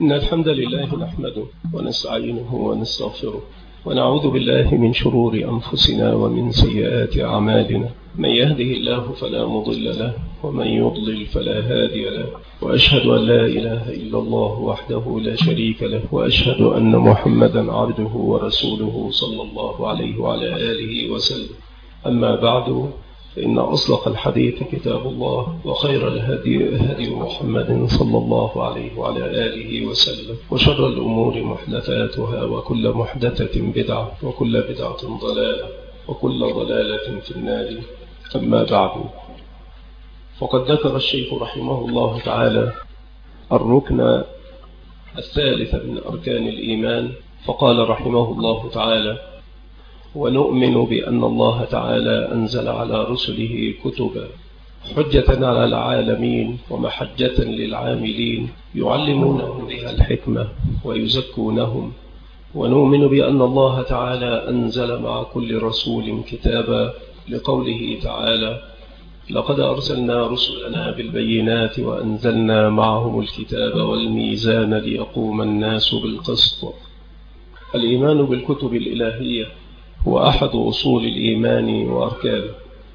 إن الحمد لله نحمده ونستعينه ونستغفره ونعوذ بالله من شرور أنفسنا ومن سيئات أعمالنا. من يهده الله فلا مضل له ومن يضلل فلا هادي له، وأشهد أن لا إله إلا الله وحده لا شريك له، وأشهد أن محمدا عبده ورسوله صلى الله عليه وعلى آله وسلم. أما بعد، فإن أصدق الحديث كتاب الله، وخير الهدي هدي محمد صلى الله عليه وعلى آله وسلم، وشر الأمور محدثاتها، وكل محدثة بدعة، وكل بدعة ضلالة، وكل ضلالة في النار. أما بعد، فقد ذكر الشيخ رحمه الله تعالى الركن الثالث من أركان الإيمان، فقال رحمه الله تعالى: ونؤمن بأن الله تعالى أنزل على رسله كتبا حجة على العالمين ومحجة للعاملين يعلمونهم بها الحكمة ويزكونهم. ونؤمن بأن الله تعالى أنزل مع كل رسول كتابا، لقوله تعالى: لقد أرسلنا رسلنا بالبينات وأنزلنا معهم الكتاب والميزان ليقوم الناس بالقسط. الإيمان بالكتب الإلهية هو أحد أصول الإيمان وأركانه،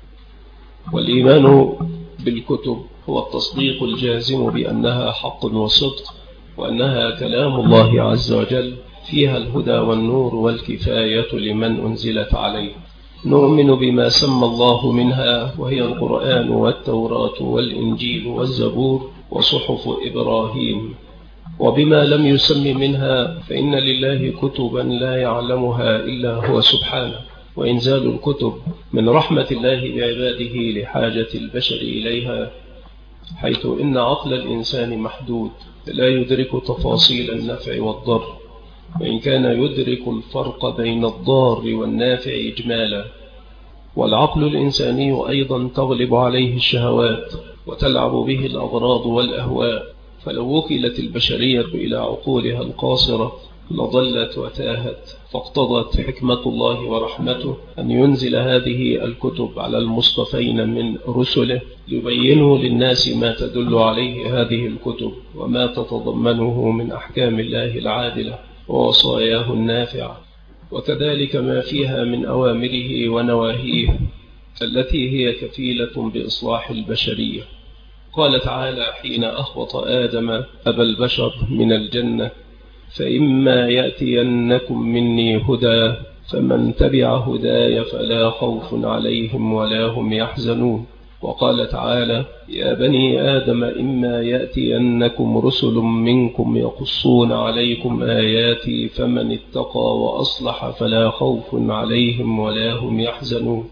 والإيمان بالكتب هو التصديق الجازم بأنها حق وصدق، وأنها كلام الله عز وجل فيها الهدى والنور والكفاية لمن أنزلت عليه. نؤمن بما سمى الله منها، وهي القرآن والتوراة والإنجيل والزبور وصحف إبراهيم، وبما لم يسم منها فإن لله كتبا لا يعلمها إلا هو سبحانه. وإنزال الكتب من رحمة الله بعباده لحاجة البشر إليها، حيث إن عقل الإنسان محدود لا يدرك تفاصيل النفع والضر، وإن كان يدرك الفرق بين الضار والنافع إجمالا. والعقل الإنساني أيضا تغلب عليه الشهوات وتلعب به الأغراض والأهواء، فلو وكلت البشرية إلى عقولها القاصرة لضلت وتاهت، فاقتضت حكمة الله ورحمته أن ينزل هذه الكتب على المصطفين من رسله ليبينوا للناس ما تدل عليه هذه الكتب، وما تتضمنه من أحكام الله العادلة ووصاياه النافعة، وكذلك ما فيها من أوامره ونواهيه التي هي كفيلة بإصلاح البشرية. قال تعالى حين أخبط آدم أبا البشر من الجنة: فإما يأتينكم مني هدى فمن تبع هداي فلا خوف عليهم ولا هم يحزنون. وقال تعالى: يا بني آدم إما يأتينكم رسل منكم يقصون عليكم آياتي فمن اتقى وأصلح فلا خوف عليهم ولا هم يحزنون.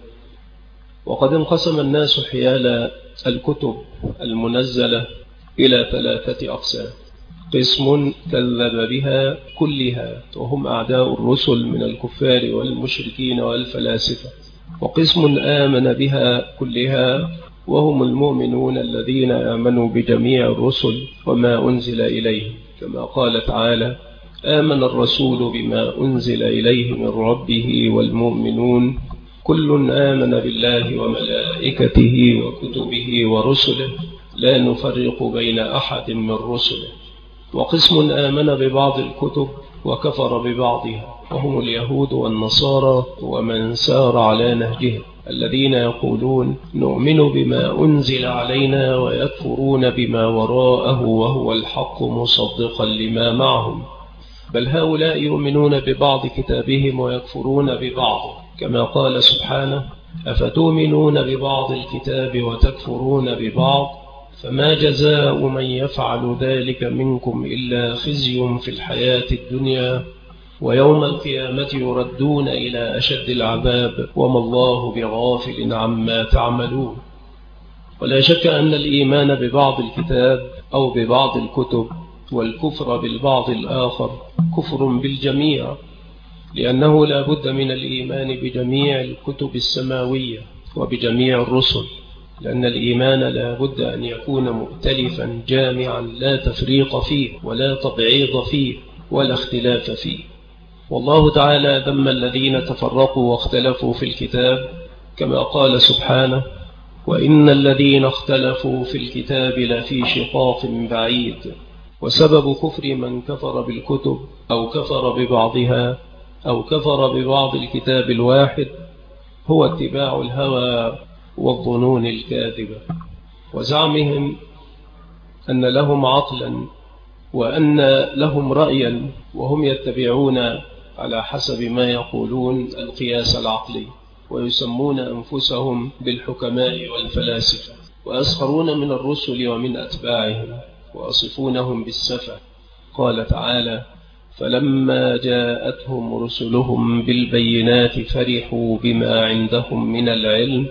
وقد انقسم الناس حيال الكتب المنزلة إلى 3 أقسام: قسم كذب بها كلها وهم أعداء الرسل من الكفار والمشركين والفلاسفة، وقسم آمن بها كلها وهم المؤمنون الذين آمنوا بجميع الرسل وما أنزل إليه، كما قال تعالى: آمن الرسول بما أنزل إليه من ربه والمؤمنون كل آمن بالله وملائكته وكتبه ورسله لا نفرق بين أحد من رسله. وقسم آمن ببعض الكتب وكفر ببعضها، وهم اليهود والنصارى ومن سار على نهجهم، الذين يقولون نؤمن بما أنزل علينا ويكفرون بما وراءه وهو الحق مصدقا لما معهم، بل هؤلاء يؤمنون ببعض كتابهم ويكفرون ببعض، كما قال سبحانه: أفتؤمنون ببعض الكتاب وتكفرون ببعض فما جزاء من يفعل ذلك منكم إلا خزي في الحياة الدنيا ويوم القيامة يردون إلى أشد العذاب وما الله بغافل عما تعملون. ولا شك أن الإيمان ببعض الكتاب أو ببعض الكتب والكفر بالبعض الآخر كفر بالجميع، لأنه لا بد من الإيمان بجميع الكتب السماوية وبجميع الرسل، لأن الإيمان لا بد أن يكون مؤتلفا جامعا لا تفريق فيه ولا تبعيض فيه ولا اختلاف فيه. والله تعالى ذم الذين تفرقوا واختلفوا في الكتاب، كما قال سبحانه: وإن الذين اختلفوا في الكتاب لفي شقاق بعيد. وسبب كفر من كفر بالكتب أو كفر ببعضها أو كفر ببعض الكتاب الواحد هو اتباع الهوى والظنون الكاذبة، وزعمهم أن لهم عقلا وأن لهم رأيا، وهم يتبعون على حسب ما يقولون القياس العقلي، ويسمون أنفسهم بالحكماء والفلاسفة، ويسخرون من الرسل ومن أتباعهم ويصفونهم بالسفة. قال تعالى: فلما جاءتهم رسلهم بالبينات فرحوا بما عندهم من العلم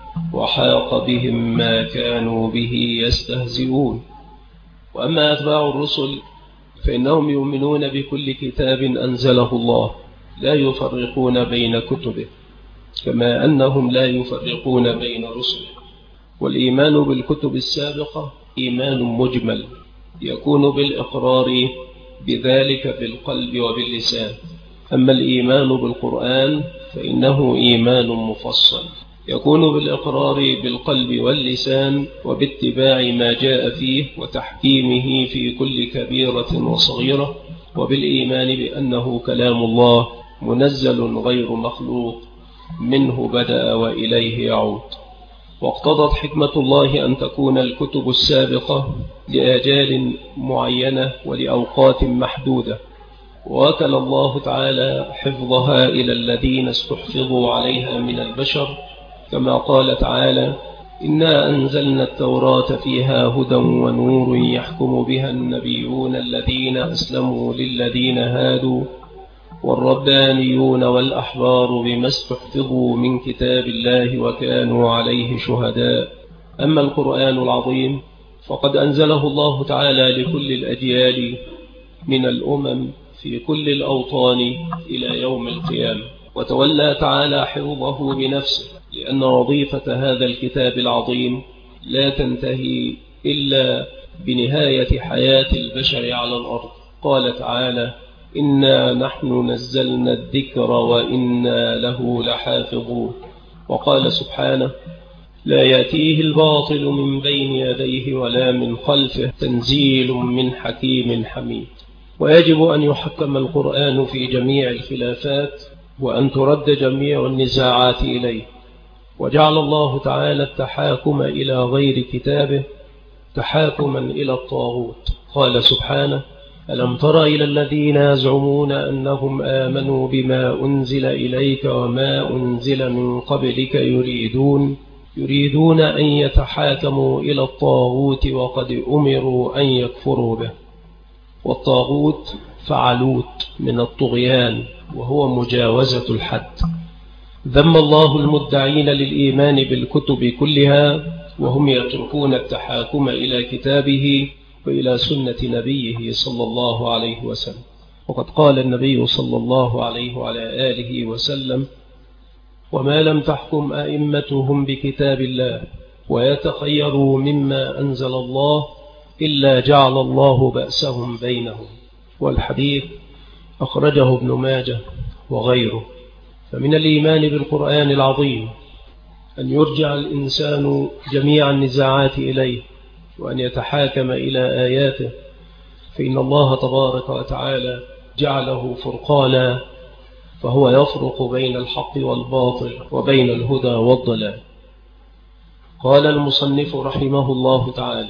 وحاق بهم ما كانوا به يستهزئون. وأما أتباع الرسل فإنهم يؤمنون بكل كتاب أنزله الله، لا يفرقون بين كتبه، كما أنهم لا يفرقون بين رسله. والإيمان بالكتب السابقة إيمان مجمل يكون بالإقرار بذلك بالقلب وباللسان. أما الإيمان بالقرآن فإنه إيمان مفصل يكون بالإقرار بالقلب واللسان وباتباع ما جاء فيه وتحكيمه في كل كبيرة وصغيرة، وبالإيمان بأنه كلام الله منزل غير مخلوق، منه بدأ وإليه يعود. واقتضت حكمة الله أن تكون الكتب السابقة لآجال معينة ولأوقات محدودة، ووكل الله تعالى حفظها إلى الذين استحفظوا عليها من البشر، كما قال تعالى: إنا أنزلنا التوراة فيها هدى ونور يحكم بها النبيون الذين أسلموا للذين هادوا والربانيون والأحبار بما استحفظوا من كتاب الله وكانوا عليه شهداء. أما القرآن العظيم فقد أنزله الله تعالى لكل الأجيال من الأمم في كل الأوطان إلى يوم القيامة، وتولى تعالى حفظه بنفسه، لأن وظيفة هذا الكتاب العظيم لا تنتهي إلا بنهاية حياة البشر على الأرض. قال تعالى: إنا نحن نزلنا الذكر وإنا له لحافظون. وقال سبحانه: لا يأتيه الباطل من بين يديه ولا من خلفه تنزيل من حكيم حميد. ويجب أن يحكم القرآن في جميع الخلافات وأن ترد جميع النزاعات إليه. وجعل الله تعالى التحاكم إلى غير كتابه تحاكما إلى الطاغوت. قال سبحانه: ألم تر إلى الذين يزعمون أنهم آمنوا بما أنزل إليك وما أنزل من قبلك يريدون أن يتحاكموا إلى الطاغوت وقد أمروا أن يكفروا به. والطاغوت فعلوت من الطغيان، وهو مجاوزة الحد. ذم الله المدعين للإيمان بالكتب كلها وهم يتركون التحاكم إلى كتابه وإلى سنة نبيه صلى الله عليه وسلم. وقد قال النبي صلى الله عليه وعلى آله وسلم: وما لم تحكم أئمتهم بكتاب الله ويتخيروا مما أنزل الله إلا جعل الله بأسهم بينهم. والحديث أخرجه ابن ماجه وغيره. فمن الإيمان بالقرآن العظيم أن يرجع الإنسان جميع النزاعات إليه وأن يتحاكم إلى آياته، فإن الله تبارك وتعالى جعله فرقانا، فهو يفرق بين الحق والباطل وبين الهدى والضلال. قال المصنف رحمه الله تعالى: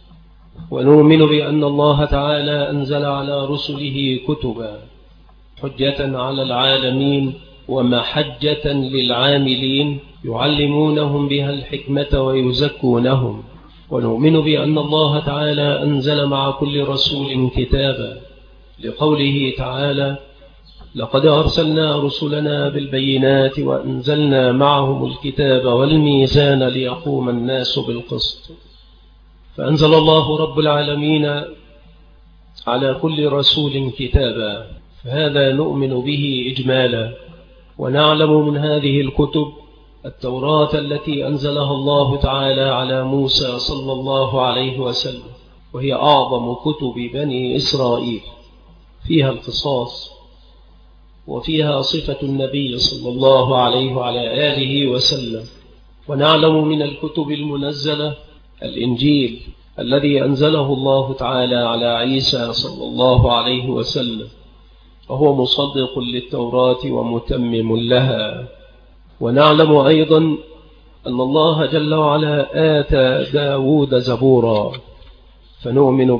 ونؤمن بأن الله تعالى أنزل على رسله كتبا حجة على العالمين ومحجة للعاملين يعلمونهم بها الحكمة ويزكونهم. ونؤمن بأن الله تعالى أنزل مع كل رسول كتابا، لقوله تعالى: لقد أرسلنا رسلنا بالبينات وأنزلنا معهم الكتاب والميزان ليقوم الناس بالقسط. فأنزل الله رب العالمين على كل رسول كتابا، فهذا نؤمن به إجمالا. ونعلم من هذه الكتب التوراة التي أنزلها الله تعالى على موسى صلى الله عليه وسلم، وهي أعظم كتب بني إسرائيل، فيها القصاص وفيها صفة النبي صلى الله عليه وعلى آله وسلم. ونعلم من الكتب المنزلة الإنجيل الذي أنزله الله تعالى على عيسى صلى الله عليه وسلم، وهو مصدق للتوراة ومتمم لها. ونعلم أيضا أن الله جل وعلا آتى داود زبورا، فنؤمن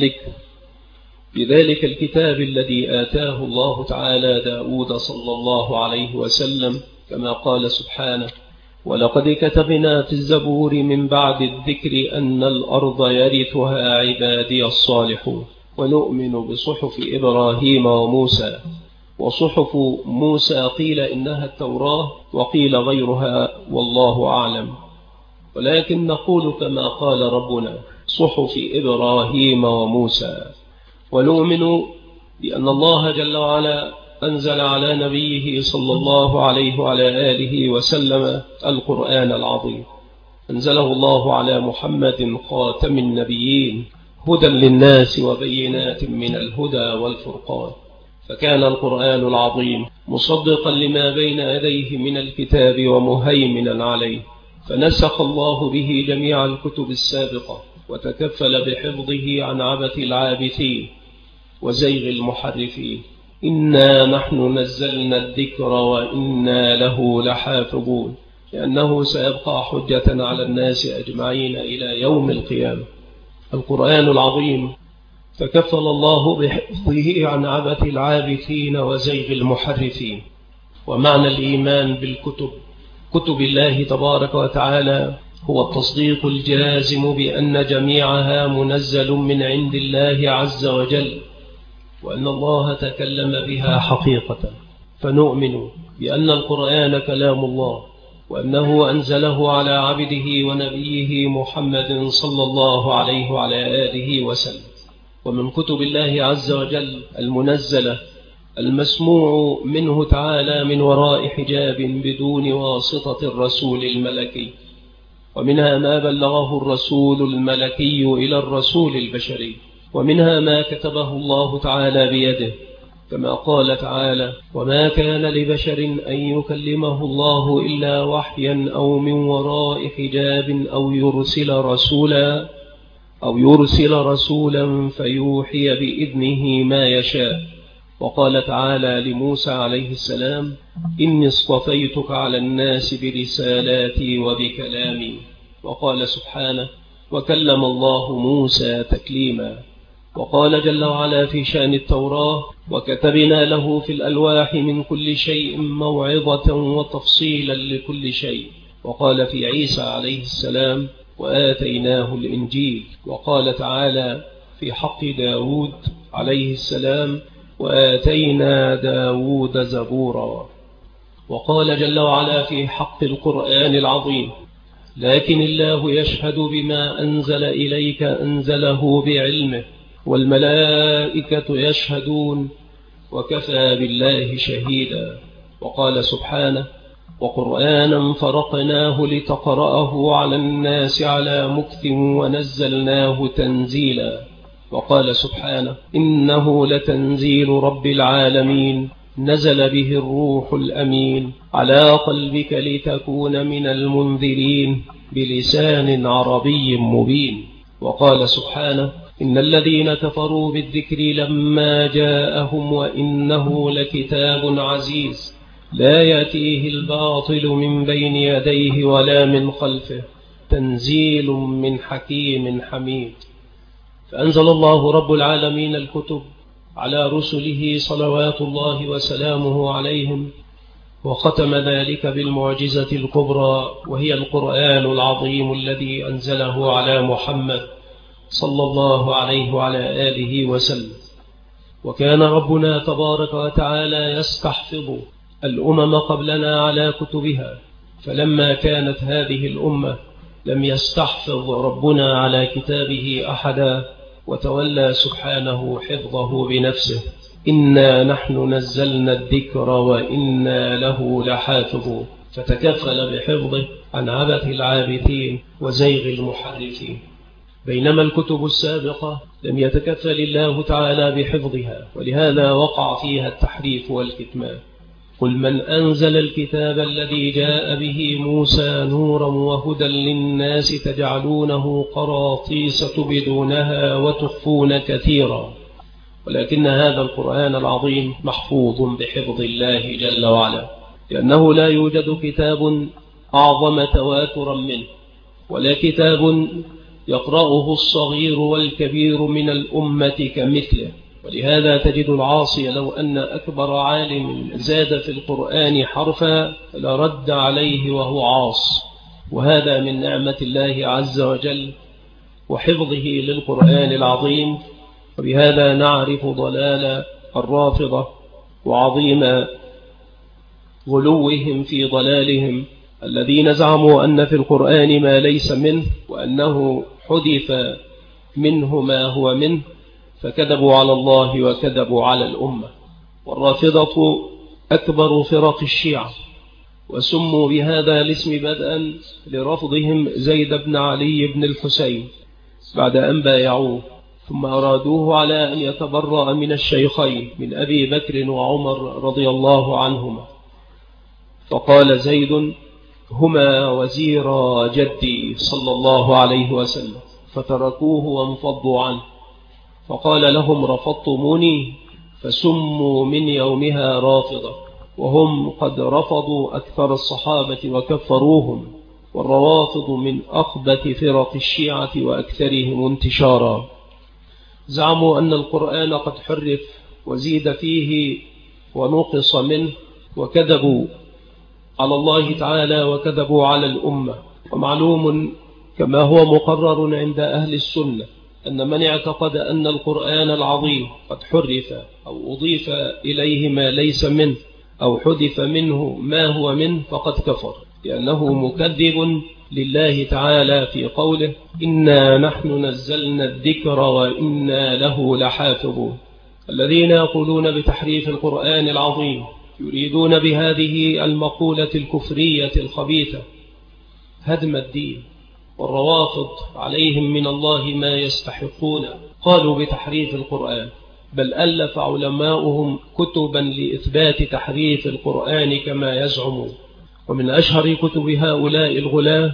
بذلك الكتاب الذي آتاه الله تعالى داود صلى الله عليه وسلم، كما قال سبحانه: ولقد كتبنا في الزبور من بعد الذكر أن الأرض يرثها عبادي الصالحون. ونؤمن بصحف إبراهيم وموسى. وصحف موسى قيل إنها التوراة وقيل غيرها، والله أعلم، ولكن نقول كما قال ربنا: صحف إبراهيم وموسى. ونؤمن بأن الله جل وعلا أنزل على نبيه صلى الله عليه وعلى آله وسلم القرآن العظيم، أنزله الله على محمد خاتم النبيين هدى للناس وبينات من الهدى والفرقان. فكان القرآن العظيم مصدقا لما بين يديه من الكتاب ومهيمنا عليه، فنسخ الله به جميع الكتب السابقة، وتكفل بحفظه عن عبث العابثين وزيغ المحرفين. إنا نحن نزلنا الذكر وإنا له لحافظون، لأنه سيبقى حجة على الناس أجمعين إلى يوم القيامة. القرآن العظيم تكفل الله بحفظه عن عبث العابثين وزيغ المحرفين. ومعنى الإيمان بالكتب، كتب الله تبارك وتعالى، هو التصديق الجازم بأن جميعها منزل من عند الله عز وجل، وأن الله تكلم بها حقيقة. فنؤمن بأن القرآن كلام الله، وأنه أنزله على عبده ونبيه محمد صلى الله عليه وعلى آله وسلم. ومن كتب الله عز وجل المنزلة المسموع منه تعالى من وراء حجاب بدون واسطة الرسول الملكي، ومنها ما بلغه الرسول الملكي إلى الرسول البشري، ومنها ما كتبه الله تعالى بيده، كما قال تعالى: وما كان لبشر أن يكلمه الله إلا وحيا أو من وراء حجاب أو يرسل رسولا فيوحي بإذنه ما يشاء. وقال تعالى لموسى عليه السلام: إني اصطفيتك على الناس برسالاتي وبكلامي. وقال سبحانه: وكلم الله موسى تكليما. وقال جل وعلا في شأن التوراة: وكتبنا له في الألواح من كل شيء موعظة وتفصيلا لكل شيء. وقال في عيسى عليه السلام: وآتيناه الإنجيل. وقال تعالى في حق داود عليه السلام: وآتينا داود زبورا. وقال جل وعلا في حق القرآن العظيم: لكن الله يشهد بما أنزل إليك أنزله بعلمه والملائكة يشهدون وكفى بالله شهيدا. وقال سبحانه: وقرآنا فرقناه لتقرأه على الناس على مكث ونزلناه تنزيلا. وقال سبحانه: إنه لتنزيل رب العالمين نزل به الروح الأمين على قلبك لتكون من المنذرين بلسان عربي مبين. وقال سبحانه: إن الذين كفروا بالذكر لما جاءهم وإنه لكتاب عزيز لا يأتيه الباطل من بين يديه ولا من خلفه تنزيل من حكيم حميد. فأنزل الله رب العالمين الكتب على رسله صلوات الله وسلامه عليهم، وختم ذلك بالمعجزة الكبرى، وهي القرآن العظيم الذي أنزله على محمد صلى الله عليه وعلى آله وسلم. وكان ربنا تبارك وتعالى يستحفظ الأمم قبلنا على كتبها، فلما كانت هذه الأمة لم يستحفظ ربنا على كتابه أحدا، وتولى سبحانه حفظه بنفسه: إنا نحن نزلنا الذكر وإنا له لحافظون. فتكفل بحفظه عن عبث العابثين وزيغ المحرفين. بينما الكتب السابقة لم يتكفل الله تعالى بحفظها، ولهذا وقع فيها التحريف والكتمان. قل من أنزل الكتاب الذي جاء به موسى نورا وهدى للناس تجعلونه قراطيس تبدونها وتخفون كثيرا، ولكن هذا القرآن العظيم محفوظ بحفظ الله جل وعلا، لأنه لا يوجد كتاب أعظم تواترا منه، ولا كتاب يقرأه الصغير والكبير من الأمة كمثله. ولهذا تجد العاصي لو أن أكبر عالم زاد في القرآن حرفا لرد عليه وهو عاص، وهذا من نعمة الله عز وجل وحفظه للقرآن العظيم. وبهذا نعرف ضلال الرافضة وعظيم غلوهم في ضلالهم، الذين زعموا أن في القرآن ما ليس منه، وأنه حذف منه ما هو منه، فكذبوا على الله وكذبوا على الأمة. والرافضة أكبر فرق الشيعة، وسموا بهذا الاسم بدءا لرفضهم زيد بن علي بن الحسين بعد أن بايعوه، ثم أرادوه على أن يتبرأ من الشيخين من أبي بكر وعمر رضي الله عنهما، فقال زيد: هما وزيرا جدي صلى الله عليه وسلم، فتركوه وانفضوا عنه، فقال لهم: رفضتموني فسموا من يومها رافضة، وهم قد رفضوا أكثر الصحابة وكفروهم، والروافض من أخبث فرق الشيعة وأكثرهم انتشارا. زعموا أن القرآن قد حرف وزيد فيه ونقص منه، وكذبوا على الله تعالى وكذبوا على الأمة. ومعلوم كما هو مقرر عند أهل السنة أن من اعتقد أن القرآن العظيم قد حرف أو أضيف إليه ما ليس منه أو حذف منه ما هو منه فقد كفر، لأنه مكذب لله تعالى في قوله: إنا نحن نزلنا الذكر وإنا له لحافظون. الذين يقولون بتحريف القرآن العظيم يريدون بهذه المقولة الكفرية الخبيثة هدم الدين، والروافض عليهم من الله ما يستحقون. قالوا بتحريف القرآن، بل ألف علماؤهم كتبا لإثبات تحريف القرآن كما يزعمون. ومن أشهر كتب هؤلاء الغلاة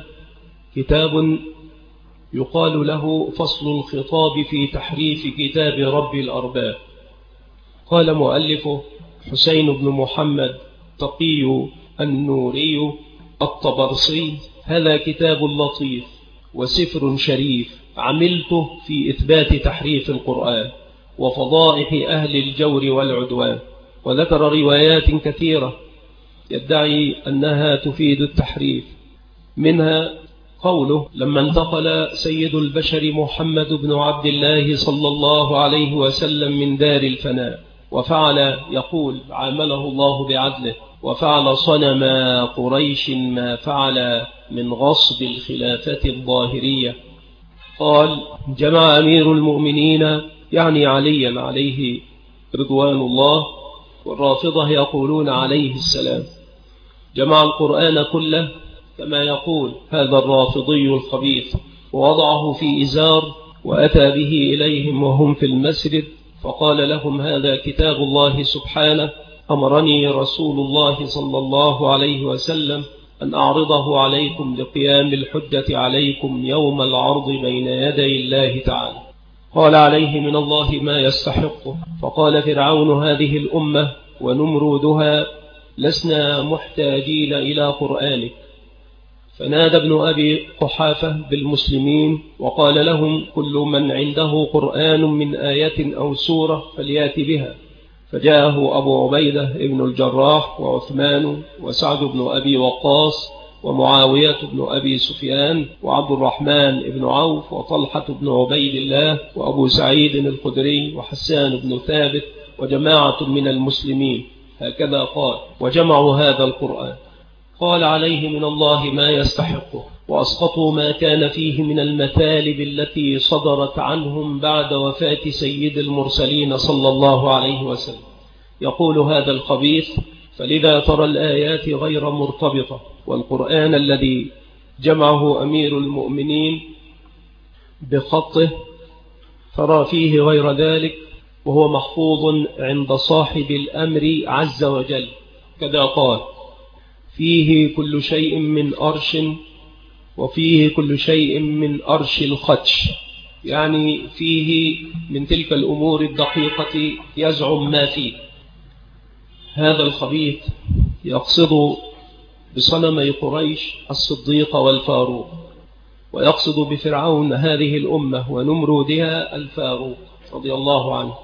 كتاب يقال له فصل الخطاب في تحريف كتاب رب الأرباب. قال مؤلفه حسين بن محمد تقي النوري الطبرسي: هذا كتاب لطيف وسفر شريف عملته في إثبات تحريف القرآن وفضائح أهل الجور والعدوان. وذكر روايات كثيرة يدعي أنها تفيد التحريف، منها قوله: لما انتقل سيد البشر محمد بن عبد الله صلى الله عليه وسلم من دار الفناء وفعل، يقول: عامله الله بعدله، وفعل صنم قريش ما فعل من غصب الخلافة الظاهرية. قال: جمع أمير المؤمنين يعني عليا عليه رضوان الله، والرافضة يقولون عليه السلام، جمع القرآن كله كما يقول هذا الرافضي الخبيث، ووضعه في إزار وأتى به إليهم وهم في المسجد، فقال لهم: هذا كتاب الله سبحانه، أمرني رسول الله صلى الله عليه وسلم أن أعرضه عليكم لقيام الحجة عليكم يوم العرض بين يدي الله تعالى. قال: عليه من الله ما يستحقه. فقال فرعون هذه الأمة ونمرودها: لسنا محتاجين إلى قرآنك. فنادى ابن أبي قحافة بالمسلمين وقال لهم: كل من عنده قرآن من آية أو سورة فليأت بها. فجاءه أبو عبيدة ابن الجراح وعثمان وسعد بن أبي وقاص ومعاوية بن أبي سفيان وعبد الرحمن بن عوف وطلحة بن عبيد الله وأبو سعيد الخدري وحسان بن ثابت وجماعة من المسلمين، هكذا قال، وجمعوا هذا القرآن. قال: عليه من الله ما يستحقه، وأسقطوا ما كان فيه من المثالب التي صدرت عنهم بعد وفاة سيد المرسلين صلى الله عليه وسلم. يقول هذا الخبيث: فلذا ترى الآيات غير مرتبطة، والقرآن الذي جمعه أمير المؤمنين بخطه ترى فيه غير ذلك، وهو محفوظ عند صاحب الأمر عز وجل، كذا قال: فيه كل شيء من أرش، وفيه كل شيء من أرش الخدش، يعني فيه من تلك الأمور الدقيقة يزعم ما فيه. هذا الخبيث يقصد بصنمي قريش الصديق والفاروق، ويقصد بفرعون هذه الأمة ونمرودها الفاروق رضي الله عنه.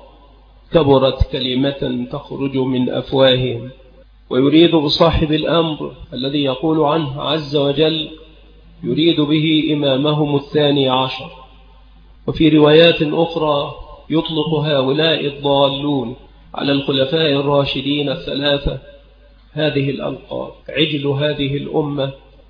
كبرت كلمة تخرج من أفواههم. ويريد بصاحب الأمر الذي يقول عنه عز وجل يريد به إمامهم الثاني عشر. وفي روايات أخرى يطلق هؤلاء الضالون على الخلفاء الراشدين الثلاثة هذه الألقاب: عجل هذه الأمة،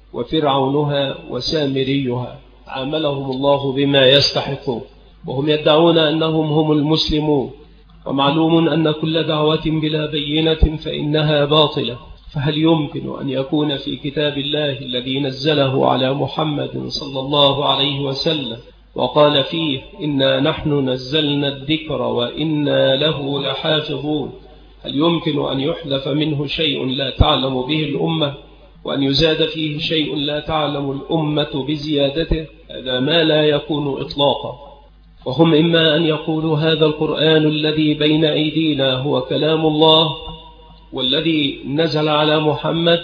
وفرعونها، وسامريها. عاملهم الله بما يستحقون، وهم يدعون أنهم هم المسلمون. ومعلوم أن كل دعوة بلا بينة فإنها باطلة. فهل يمكن أن يكون في كتاب الله الذي نزله على محمد صلى الله عليه وسلم وقال فيه إنا نحن نزلنا الذكر وإنا له لحافظون، هل يمكن أن يحذف منه شيء لا تعلم به الأمة، وأن يزاد فيه شيء لا تعلم الأمة بزيادته؟ هذا ما لا يكون إطلاقا. وهم إما أن يقولوا هذا القرآن الذي بين أيدينا هو كلام الله والذي نزل على محمد،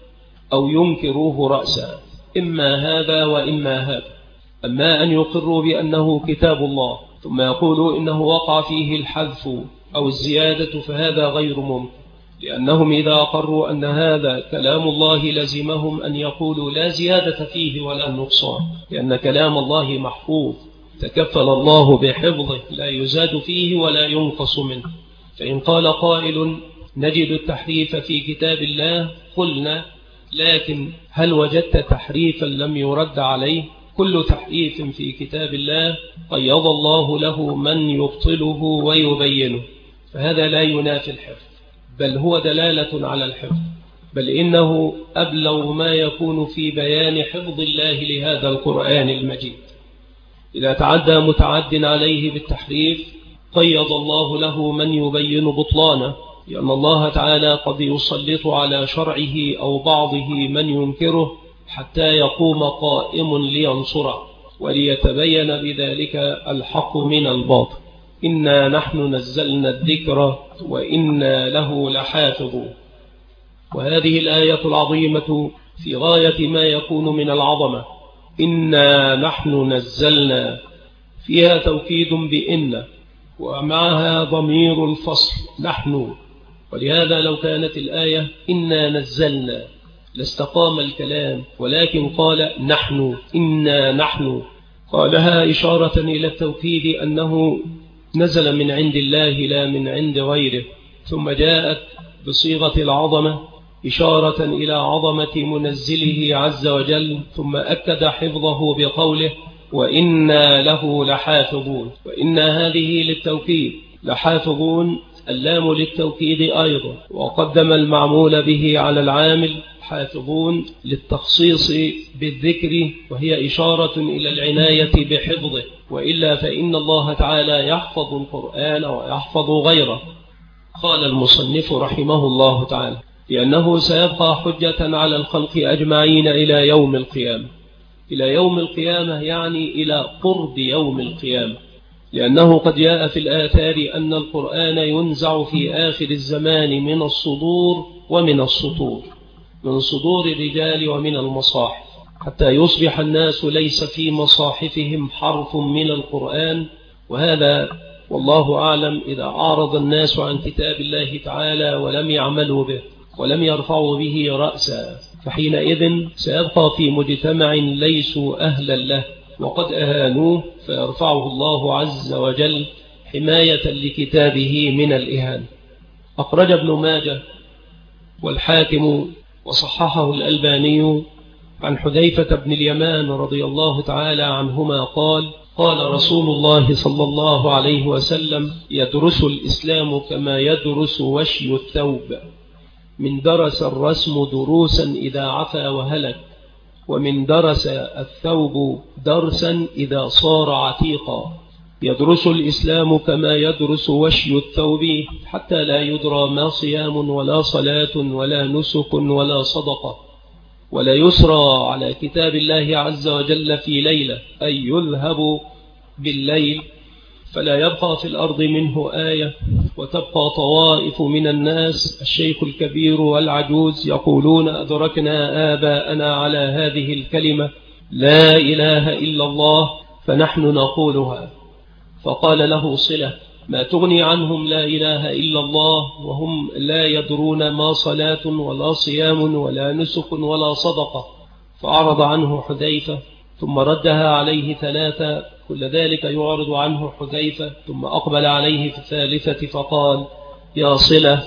أو ينكروه رأسا. إما هذا وإما هذا. أما أن يقروا بأنه كتاب الله ثم يقولوا إنه وقع فيه الحذف أو الزيادة فهذا غير ممكن، لأنهم إذا أقروا أن هذا كلام الله لزمهم أن يقولوا لا زيادة فيه ولا نقصان، لأن كلام الله محفوظ تكفل الله بحفظه لا يزاد فيه ولا ينقص منه. فإن قال قائل نجد التحريف في كتاب الله، قلنا لكن هل وجدت تحريفا لم يرد عليه؟ كل تحريف في كتاب الله قيض الله له من يبطله ويبينه، فهذا لا ينافي الحفظ، بل هو دلالة على الحفظ، بل إنه أبلغ ما يكون في بيان حفظ الله لهذا القرآن المجيد. إذا تعدى متعد عليه بالتحريف قيض الله له من يبين بطلانه، لأن الله تعالى قد يسلط على شرعه أو بعضه من ينكره حتى يقوم قائم لينصره وليتبين بذلك الحق من الباطل. إنا نحن نزلنا الذكر وإنا له لحافظون. وهذه الآية العظيمة في غاية ما يكون من العظمة. إنا نحن نزلنا فيها توكيد بإن، ومعها ضمير الفصل نحن. ولهذا لو كانت الآية إنا نزلنا لاستقام الكلام، ولكن قال نحن، إنا نحن، قالها إشارة إلى التوكيد أنه نزل من عند الله لا من عند غيره. ثم جاءت بصيغة العظمة إشارة إلى عظمة منزله عز وجل، ثم أكد حفظه بقوله وإنا له لحافظون. وإنا هذه للتوكيد، لحافظون اللام للتوكيد أيضا، وقدم المعمول به على العامل حافظون للتخصيص بالذكر، وهي إشارة إلى العناية بحفظه، وإلا فإن الله تعالى يحفظ القرآن ويحفظ غيره. قال المصنف رحمه الله تعالى لأنه سيبقى حجة على الخلق أجمعين إلى يوم القيامة. إلى يوم القيامة يعني إلى قرب يوم القيامة، لأنه قد جاء في الآثار أن القرآن ينزع في آخر الزمان من الصدور ومن السطور، من صدور الرجال ومن المصاحف، حتى يصبح الناس ليس في مصاحفهم حرف من القرآن. وهذا والله أعلم إذا أعرض الناس عن كتاب الله تعالى ولم يعملوا به ولم يرفعوا به رأسا، فحينئذ سيبقى في مجتمع ليسوا أهلا له وقد أهانوه، فيرفعه الله عز وجل حماية لكتابه من الإهانة. أخرج ابن ماجه والحاكم وصححه الألباني عن حذيفة بن اليمان رضي الله تعالى عنهما قال قال رسول الله صلى الله عليه وسلم يدرس الإسلام كما يدرس وشي الثوب، من درس الرسم دروسا إذا عفا وهلك، ومن درس الثوب درسا إذا صار عتيقا. يدرس الإسلام كما يدرس وشي الثوب، حتى لا يدرى ما صيام ولا صلاة ولا نسك ولا صدقة، ولا يسرى على كتاب الله عز وجل في ليلة، أي يذهب بالليل فلا يبقى في الأرض منه آية، وتبقى طوائف من الناس الشيخ الكبير والعجوز يقولون أدركنا آباءنا على هذه الكلمة لا إله إلا الله فنحن نقولها. فقال له صلة: ما تغني عنهم لا إله إلا الله وهم لا يدرون ما صلاة ولا صيام ولا نسك ولا صدقة؟ فأعرض عنه حذيفة ثم ردها عليه ثلاثة، كل ذلك يعرض عنه حذيفة، ثم أقبل عليه في الثالثة فقال: يا صلة،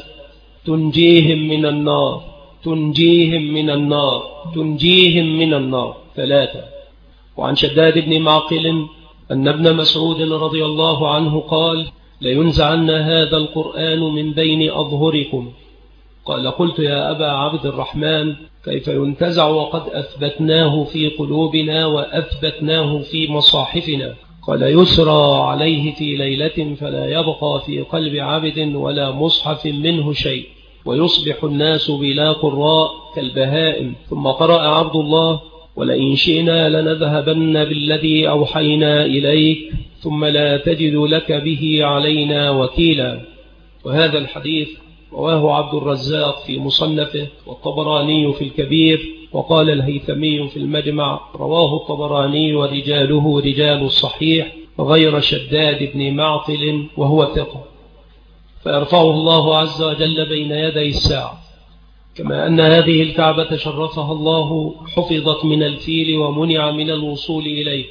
تنجيهم من النار، تنجيهم من النار، تنجيهم من النار. ثلاثة. وعن شداد بن معقل أن ابن مسعود رضي الله عنه قال: لينزعن هذا القرآن من بين أظهركم. قال: قلت يا أبا عبد الرحمن كيف ينتزع وقد أثبتناه في قلوبنا وأثبتناه في مصاحفنا؟ قال: يسرى عليه في ليلة فلا يبقى في قلب عبد ولا مصحف منه شيء، ويصبح الناس بلا قراء كالبهائم. ثم قرأ عبد الله: ولئن شئنا لنذهبن بالذي أوحينا إليك ثم لا تجد لك به علينا وكيلا. وهذا الحديث رواه عبد الرزاق في مصنفه، والطبراني في الكبير، وقال الهيثمي في المجمع: رواه الطبراني ورجاله رجال الصحيح غير شداد بن معقل وهو ثقة. فيرفعه الله عز وجل بين يدي الساعة. كما أن هذه الكعبة شرفها الله حفظت من الفيل ومنع من الوصول إليه،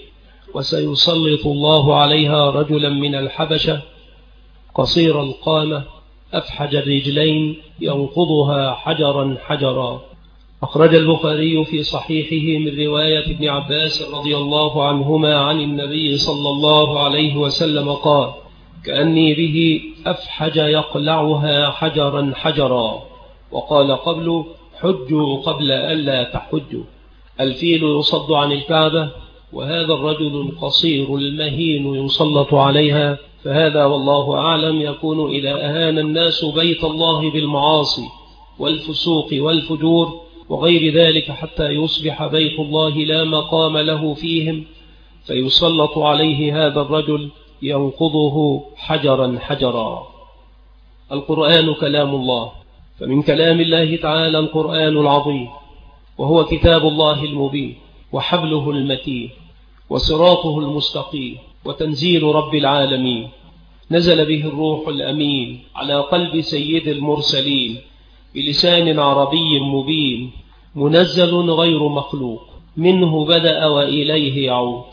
وسيسلط الله عليها رجلا من الحبشة قصير القامة أفحج الرجلين ينقضها حجرا حجرا. أخرج البخاري في صحيحه من رواية ابن عباس رضي الله عنهما عن النبي صلى الله عليه وسلم قال: كأني به أفحج يقلعها حجرا حجرا. وقال قبل: حجوا قبل ألا تحجوا. الفيل يصد عن الكعبة، وهذا الرجل القصير المهين يسلط عليها، فهذا والله أعلم يكون إذا أهان الناس بيت الله بالمعاصي والفسوق والفجور وغير ذلك حتى يصبح بيت الله لا مقام له فيهم، فيسلط عليه هذا الرجل ينقضه حجرا حجرا. القرآن كلام الله، فمن كلام الله تعالى القرآن العظيم، وهو كتاب الله المبين وحبله المتين وصراطه المستقيم وتنزيل رب العالمين، نزل به الروح الأمين على قلب سيد المرسلين بلسان عربي مبين، منزل غير مخلوق، منه بدأ وإليه يعود.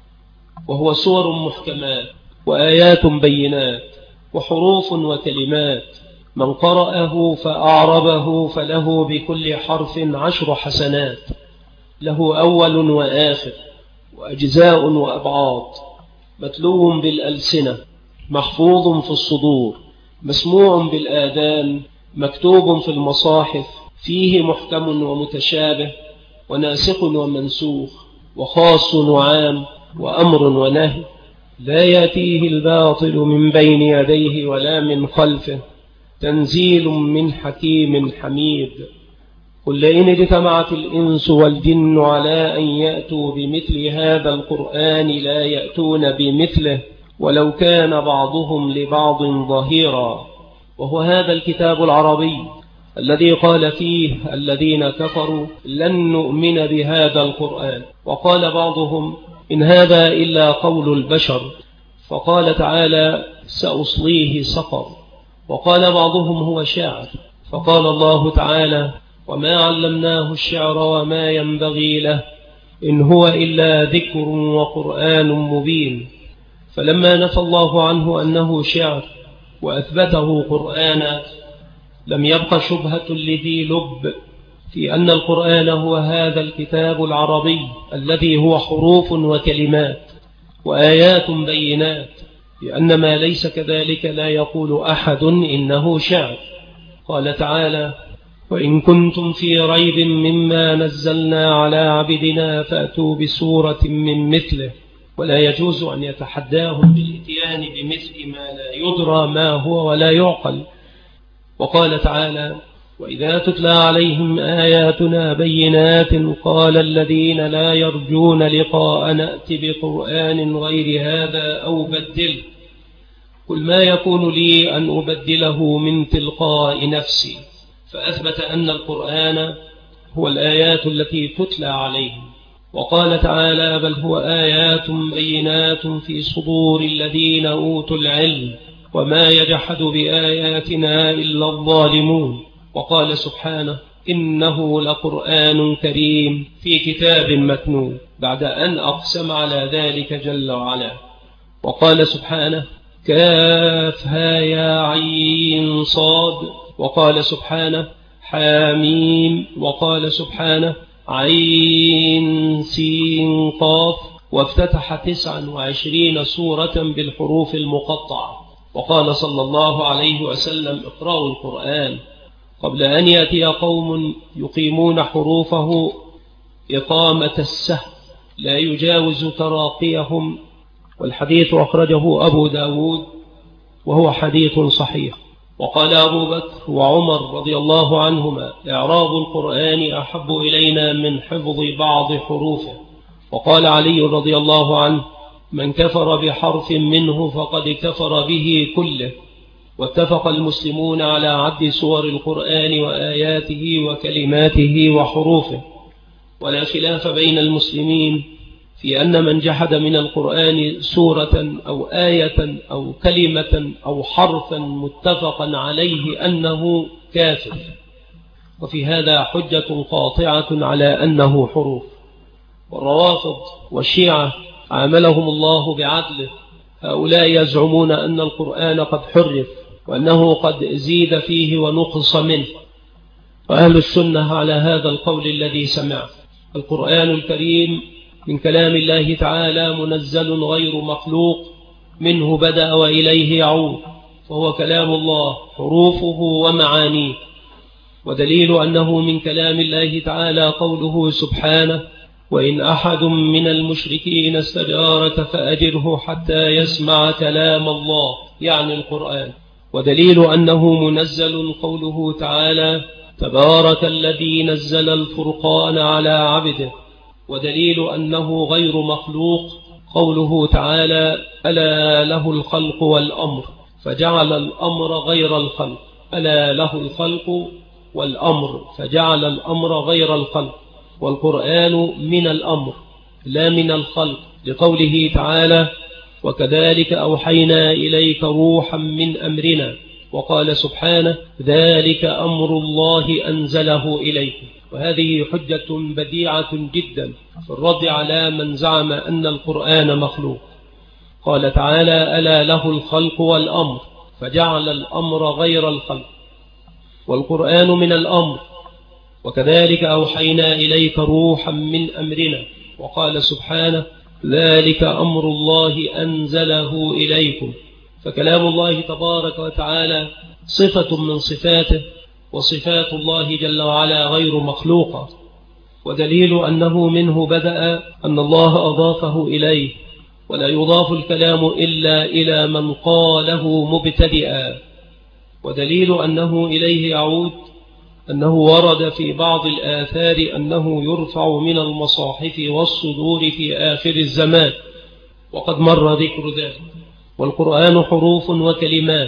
وهو سور محكمات وآيات بينات وحروف وكلمات، من قرأه فأعربه فله بكل حرف 10 حسنات، له أول وآخر وأجزاء وأبعاد، متلو بالألسنة، محفوظ في الصدور، مسموع بالآذان، مكتوب في المصاحف، فيه محكم ومتشابه وناسخ ومنسوخ وخاص وعام وأمر ونهي، لا يأتيه الباطل من بين يديه ولا من خلفه، تنزيل من حكيم حميد. قل لئن اجتمعت الإنس والجن على أن يأتوا بمثل هذا القرآن لا يأتون بمثله ولو كان بعضهم لبعض ظهيرا. وهو هذا الكتاب العربي الذي قال فيه الذين كفروا لن نؤمن بهذا القرآن، وقال بعضهم إن هذا إلا قول البشر، فقال تعالى سأصليه سقر، وقال بعضهم هو شاعر، فقال الله تعالى وما علمناه الشعر وما ينبغي له إن هو إلا ذكر وقرآن مبين. فلما نفى الله عنه أنه شعر وأثبته قرآنا لم يبق شبهة لذي لب في أن القرآن هو هذا الكتاب العربي الذي هو حروف وكلمات وآيات بينات، لأن ما ليس كذلك لا يقول أحد إنه شعر. قال تعالى وإن كنتم في ريب مما نزلنا على عبدنا فأتوا بسورة من مثله ولا يجوز أن يتحداهم بالإتيان بمثل ما لا يدرى ما هو ولا يعقل. وقال تعالى: وإذا تتلى عليهم آياتنا بينات قال الذين لا يرجون لقاء نأت بقرآن غير هذا أو بدله قل ما يكون لي أن أبدله من تلقاء نفسي. فأثبت أن القرآن هو الآيات التي تتلى عليهم. وقال تعالى: بل هو آيات بينات في صدور الذين أوتوا العلم وما يجحد بآياتنا إلا الظالمون. وقال سبحانه: إنه لقرآن كريم في كتاب مكنون، بعد أن أقسم على ذلك جل وعلا. وقال سبحانه: كافها يا عين صاد. وقال سبحانه: حاميم. وقال سبحانه: عين سين قاف. وافتتح 29 سورة بالحروف المقطعة. وقال صلى الله عليه وسلم: اقرأوا القرآن قبل أن يأتي قوم يقيمون حروفه إقامة السهم لا يجاوز تراقيهم. والحديث أخرجه أبو داود وهو حديث صحيح. وقال أبو بكر وعمر رضي الله عنهما: إعراب القرآن أحب إلينا من حفظ بعض حروفه. وقال علي رضي الله عنه: من كفر بحرف منه فقد كفر به كله. واتفق المسلمون على عد سور القرآن وآياته وكلماته وحروفه، ولا خلاف بين المسلمين في أن من جحد من القرآن سورة أو آية أو كلمة أو حرفا متفقا عليه أنه كافر. وفي هذا حجة قاطعة على أنه حروف. والروافض والشيعة عاملهم الله بعدله. هؤلاء يزعمون أن القرآن قد حرف وأنه قد زيد فيه ونقص منه. وأهل السنة على هذا القول الذي سمع. القرآن الكريم من كلام الله تعالى منزل غير مخلوق، منه بدأ وإليه يعود، فهو كلام الله حروفه ومعانيه. ودليل أنه من كلام الله تعالى قوله سبحانه: وإن أحد من المشركين استجارك فأجره حتى يسمع كلام الله، يعني القرآن. ودليل أنه منزل قوله تعالى: تبارك الذي نزل الفرقان على عبده. ودليل أنه غير مخلوق قوله تعالى: ألا له الخلق والأمر فجعل الأمر غير الخلق. ألا له الخلق والأمر فجعل الأمر غير الخلق. والقرآن من الأمر لا من الخلق، لقوله تعالى: وكذلك أوحينا إليك روحا من أمرنا. وقال سبحانه: ذلك أمر الله أنزله إليكم. وهذه حجة بديعة جدا في الرد على من زعم أن القرآن مخلوق. قال تعالى: ألا له الخلق والأمر فجعل الأمر غير الخلق. والقرآن من الأمر. وكذلك أوحينا إليك روحا من أمرنا. وقال سبحانه: ذلك أمر الله أنزله إليكم. فكلام الله تبارك وتعالى صفة من صفاته، وصفات الله جل وعلا غير مخلوقة. ودليل أنه منه بدأ أن الله أضافه إليه، ولا يضاف الكلام إلا إلى من قاله مبتدئا. ودليل أنه إليه يعود أنه ورد في بعض الآثار أنه يرفع من المصاحف والصدور في آخر الزمان، وقد مر ذكر ذلك. والقرآن حروف وكلمات،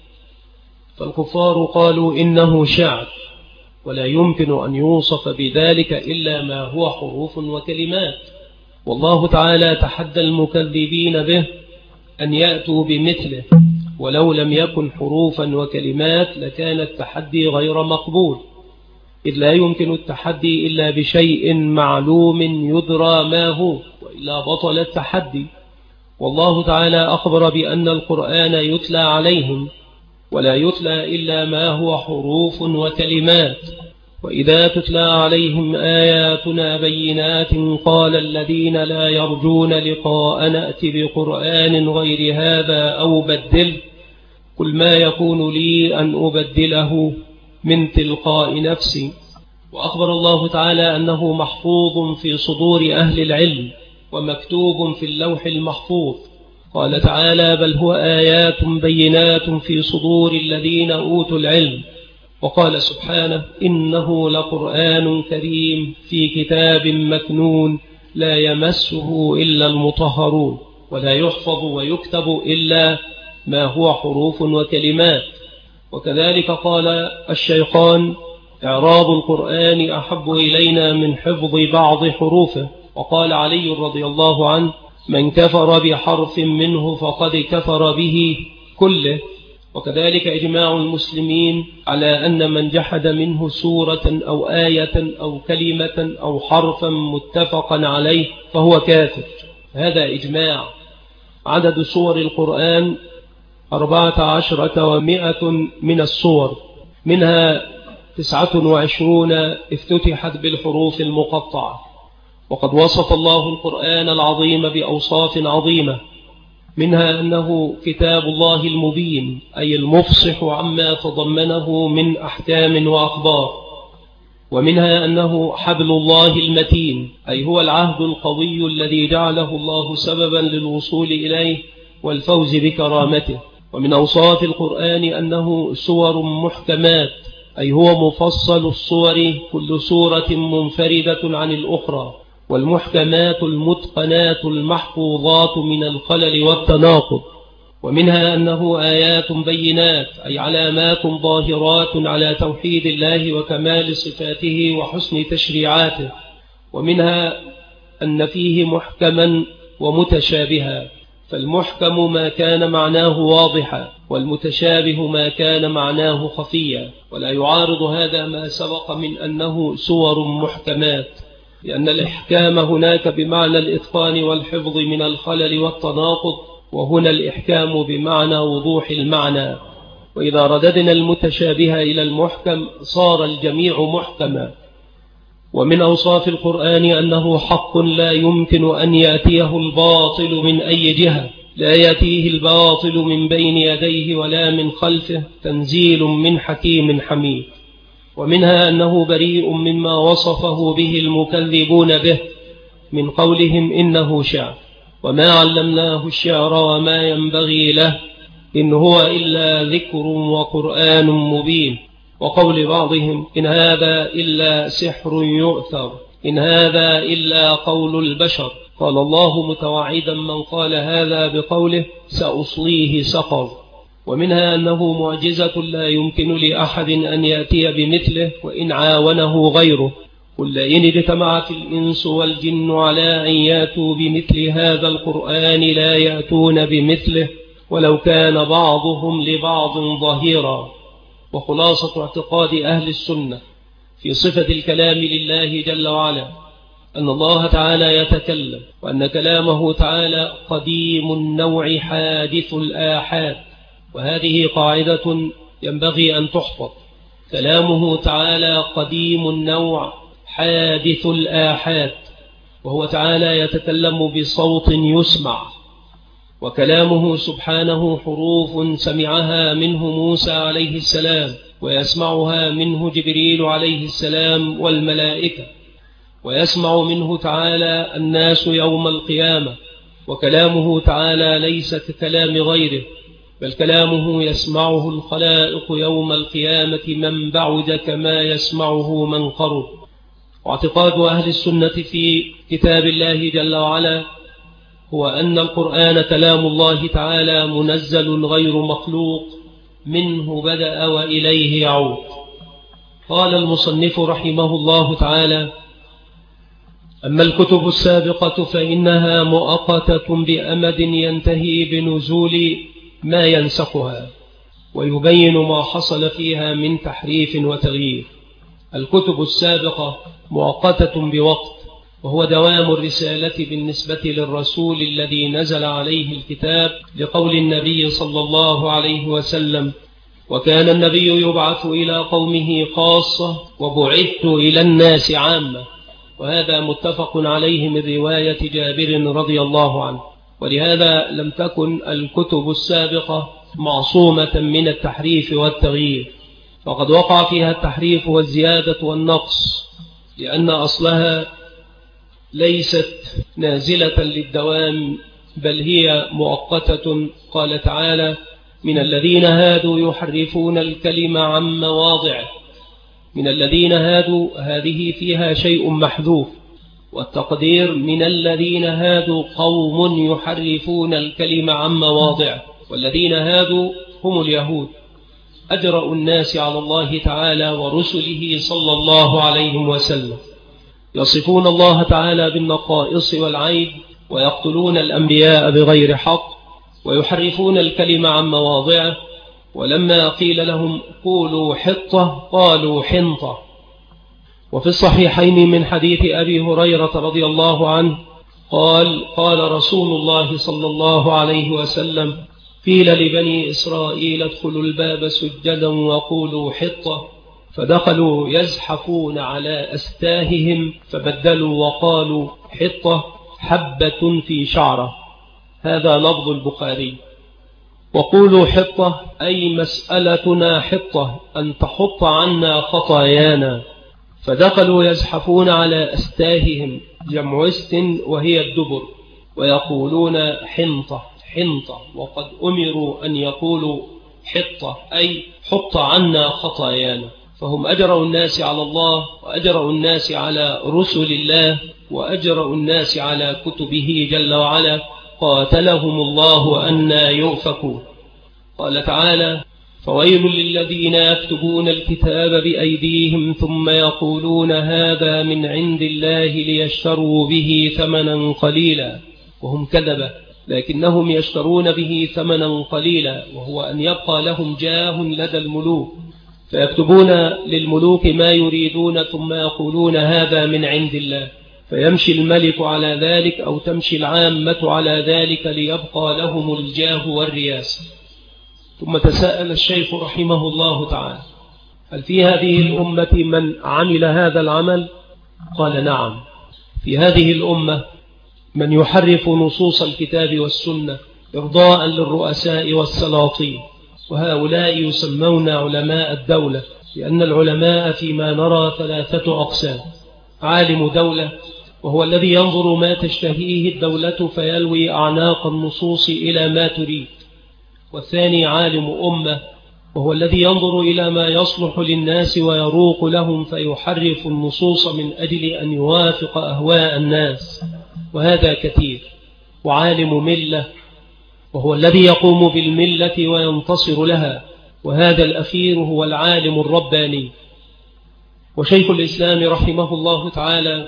فالكفار قالوا إنه شعر، ولا يمكن أن يوصف بذلك إلا ما هو حروف وكلمات. والله تعالى تحدى المكذبين به أن يأتوا بمثله، ولو لم يكن حروفا وكلمات لكان التحدي غير مقبول، إذ لا يمكن التحدي إلا بشيء معلوم يدرى ما هو، وإلا بطل التحدي. والله تعالى أخبر بأن القرآن يتلى عليهم، ولا يتلى إلا ما هو حروف وكلمات. وإذا تتلى عليهم آياتنا بينات قال الذين لا يرجون لقاء نأت بقرآن غير هذا أو بدله قل ما يكون لي أن أبدله من تلقاء نفسي. وأخبر الله تعالى أنه محفوظ في صدور أهل العلم، ومكتوب في اللوح المحفوظ. قال تعالى: بل هو آيات بينات في صدور الذين أوتوا العلم. وقال سبحانه: إنه لقرآن كريم في كتاب مكنون لا يمسه إلا المطهرون، ولا يحفظ ويكتب إلا ما هو حروف وكلمات. وكذلك قال الشيخان: إعراب القرآن أحب إلينا من حفظ بعض حروفه. وقال علي رضي الله عنه: من كفر بحرف منه فقد كفر به كله. وكذلك إجماع المسلمين على أن من جحد منه سورة أو آية أو كلمة أو حرفا متفقا عليه فهو كافر. هذا إجماع. عدد سور القرآن 14 من السور، منها 29 افتتحت بالحروف المقطعة. وقد وصف الله القرآن العظيم بأوصاف عظيمة، منها أنه كتاب الله المبين، أي المفصح عما تضمنه من أحكام وأخبار. ومنها أنه حبل الله المتين، أي هو العهد القوي الذي جعله الله سببا للوصول إليه والفوز بكرامته. ومن أوصاف القرآن أنه سور محكمات، أي هو مفصل الصور، كل سورة منفردة عن الأخرى. والمحكمات المتقنات المحفوظات من الخلل والتناقض. ومنها أنه آيات بينات، أي علامات ظاهرات على توحيد الله وكمال صفاته وحسن تشريعاته. ومنها أن فيه محكما ومتشابها، فالمحكم ما كان معناه واضحا، والمتشابه ما كان معناه خفيا. ولا يعارض هذا ما سبق من أنه سور محكمات، لأن الإحكام هناك بمعنى الإتقان والحفظ من الخلل والتناقض، وهنا الإحكام بمعنى وضوح المعنى. وإذا رددنا المتشابه إلى المحكم صار الجميع محكما. ومن أوصاف القرآن أنه حق لا يمكن أن يأتيه الباطل من أي جهة، لا يأتيه الباطل من بين يديه ولا من خلفه، تنزيل من حكيم حميد. ومنها أنه بريء مما وصفه به المكذبون به من قولهم إنه شعر، وما علمناه الشعر وما ينبغي له، إن هو إلا ذكر وقرآن مبين. وقول بعضهم إن هذا إلا سحر يؤثر، إن هذا إلا قول البشر. قال الله متوعدا من قال هذا بقوله سأصليه سقر. ومنها أنه معجزة لا يمكن لأحد أن يأتي بمثله وإن عاونه غيره. قل لئن اجتمعت الإنس والجن على أن يأتوا بمثل هذا القرآن لا يأتون بمثله ولو كان بعضهم لبعض ظهيرا. وخلاصة اعتقاد أهل السنة في صفة الكلام لله جل وعلا أن الله تعالى يتكلم، وأن كلامه تعالى قديم النوع حادث الآحاد. وهذه قاعدة ينبغي أن تحفظ. كلامه تعالى قديم النوع حادث الآحاد، وهو تعالى يتكلم بصوت يسمع. وكلامه سبحانه حروف سمعها منه موسى عليه السلام، ويسمعها منه جبريل عليه السلام والملائكة، ويسمع منه تعالى الناس يوم القيامة. وكلامه تعالى ليس ككلام غيره، بل كلامه يسمعه الخلائق يوم القيامة من بعد كما يسمعه من قرب. واعتقاد أهل السنة في كتاب الله جل وعلا هو أن القرآن كلام الله تعالى منزل غير مخلوق، منه بدأ وإليه يعود. قال المصنف رحمه الله تعالى: أما الكتب السابقة فإنها مؤقتة بأمد ينتهي بنزول ما ينسخها ويبين ما حصل فيها من تحريف وتغيير. الكتب السابقة مؤقتة بوقت، وهو دوام الرسالة بالنسبة للرسول الذي نزل عليه الكتاب، لقول النبي صلى الله عليه وسلم: وكان النبي يبعث إلى قومه خاصة وبعثت إلى الناس عامة. وهذا متفق عليه من رواية جابر رضي الله عنه. ولهذا لم تكن الكتب السابقة معصومة من التحريف والتغيير، فقد وقع فيها التحريف والزيادة والنقص، لأن أصلها ليست نازلة للدوام بل هي مؤقتة. قال تعالى: من الذين هادوا يحرفون الكلم عن مواضعه. من الذين هادوا هذه فيها شيء محذوف، والتقدير من الذين هادوا قوم يحرفون الكلم عن مواضعه، والذين هادوا هم اليهود أجرأ الناس على الله تعالى ورسله صلى الله عليه وسلم، يصفون الله تعالى بالنقائص والعيب، ويقتلون الأنبياء بغير حق، ويحرفون الكلم عن مواضعه. ولما قيل لهم قولوا حطة قالوا حنطة. وفي الصحيحين من حديث أبي هريرة رضي الله عنه قال رسول الله صلى الله عليه وسلم: قيل لبني إسرائيل ادخلوا الباب سجدا وقولوا حطة، فدخلوا يزحفون على أستاههم فبدلوا وقالوا حطة حبة في شعرة. هذا لفظ البخاري. وقولوا حطة أي مسألتنا حطة، أن تحط عنا خطايانا. فدخلوا يزحفون على أستاههم، جمع است وهي الدبر، ويقولون حنطة حنطة، وقد أمروا أن يقولوا حطة أي حط عنا خطايانا. فهم أجرأ الناس على الله، وأجرأ الناس على رسل الله، وأجرأ الناس على كتبه جل وعلا، قاتلهم الله أنى يؤفكون. قال تعالى: فويل للذين يكتبون الكتاب بأيديهم ثم يقولون هذا من عند الله ليشتروا به ثمنا قليلا، وهم كذبة، لكنهم يشترون به ثمنا قليلا، وهو أن يبقى لهم جاه لدى الملوك، فيكتبون للملوك ما يريدون ثم يقولون هذا من عند الله، فيمشي الملك على ذلك أو تمشي العامة على ذلك ليبقى لهم الجاه والرياسة. ثم تساءل الشيخ رحمه الله تعالى: هل في هذه الأمة من عمل هذا العمل؟ قال: نعم، في هذه الأمة من يحرف نصوص الكتاب والسنة إرضاء للرؤساء والسلاطين، وهؤلاء يسمون علماء الدولة، لأن العلماء فيما نرى 3 أقسام: عالم دولة، وهو الذي ينظر ما تشتهيه الدولة فيلوي أعناق النصوص إلى ما تريد. والثاني عالم أمة، وهو الذي ينظر إلى ما يصلح للناس ويروق لهم فيحرف النصوص من أجل أن يوافق أهواء الناس، وهذا كثير. وعالم ملة، وهو الذي يقوم بالملة وينتصر لها، وهذا الأخير هو العالم الرباني. وشيخ الإسلام رحمه الله تعالى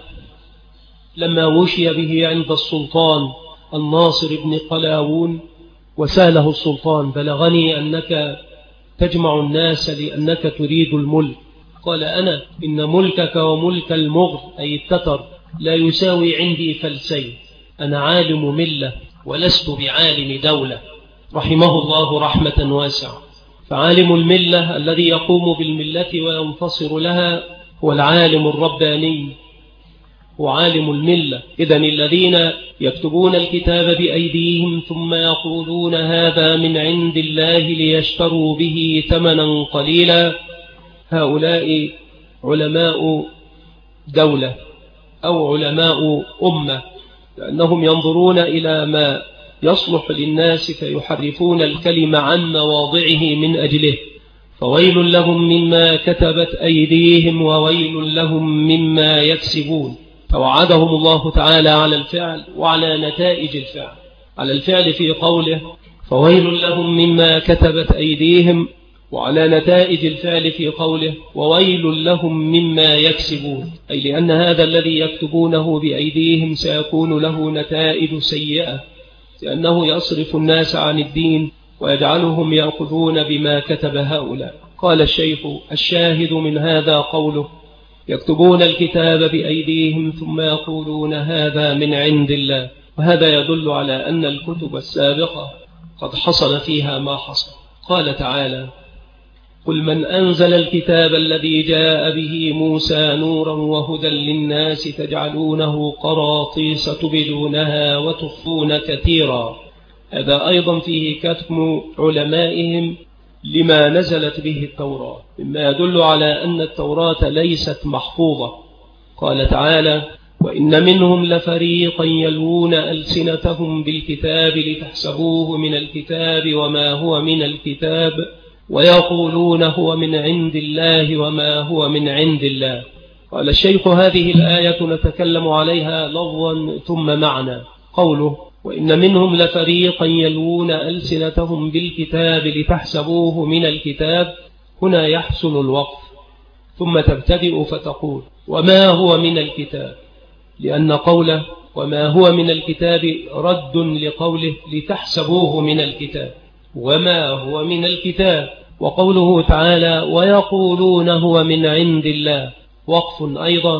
لما وشي به عند السلطان الناصر بن قلاوون وسأله السلطان: بلغني أنك تجمع الناس لأنك تريد الملك. قال: أنا إن ملكك وملك المغر أي التتر لا يساوي عندي فلسين، أنا عالم ملة ولست بعالم دولة. رحمه الله رحمة واسعة. فعالم الملة الذي يقوم بالملة وينتصر لها هو العالم الرباني وعالم الملة. إذن الذين يكتبون الكتاب بأيديهم ثم يقولون هذا من عند الله ليشتروا به ثمنا قليلا، هؤلاء علماء دولة أو علماء أمة، لأنهم ينظرون إلى ما يصلح للناس فيحرفون الكلم عن مواضعه من أجله. فويل لهم مما كتبت أيديهم وويل لهم مما يكسبون. فوعدهم الله تعالى على الفعل وعلى نتائج الفعل. على الفعل في قوله فويل لهم مما كتبت أيديهم، وعلى نتائج الفعل في قوله وويل لهم مما يكسبون، أي لأن هذا الذي يكتبونه بأيديهم سيكون له نتائج سيئة، لأنه يصرف الناس عن الدين ويجعلهم يأخذون بما كتب هؤلاء. قال الشيخ: الشاهد من هذا قوله يكتبون الكتاب بأيديهم ثم يقولون هذا من عند الله، وهذا يدل على أن الكتب السابقة قد حصل فيها ما حصل. قال تعالى: قل من أنزل الكتاب الذي جاء به موسى نورا وهدى للناس تجعلونه قراطيس تبدونها وتخفون كثيرا. هذا أيضا فيه كتم علمائهم لما نزلت به التوراة، مما يدل على أن التوراة ليست محفوظة. قال تعالى: وإن منهم لفريقا يلوون ألسنتهم بالكتاب لتحسبوه من الكتاب وما هو من الكتاب ويقولون هو من عند الله وما هو من عند الله. قال الشيخ: هذه الآية نتكلم عليها لفظا ثم معنى. قوله: وإن منهم لفريقا يلوون ألسنتهم بالكتاب لتحسبوه من الكتاب، هنا يحسن الوقف، ثم تبتدئ فتقول: وما هو من الكتاب، لأن قوله وما هو من الكتاب رد لقوله لتحسبوه من الكتاب، وما هو من الكتاب. وقوله تعالى: ويقولون هو من عند الله، وقف أيضا،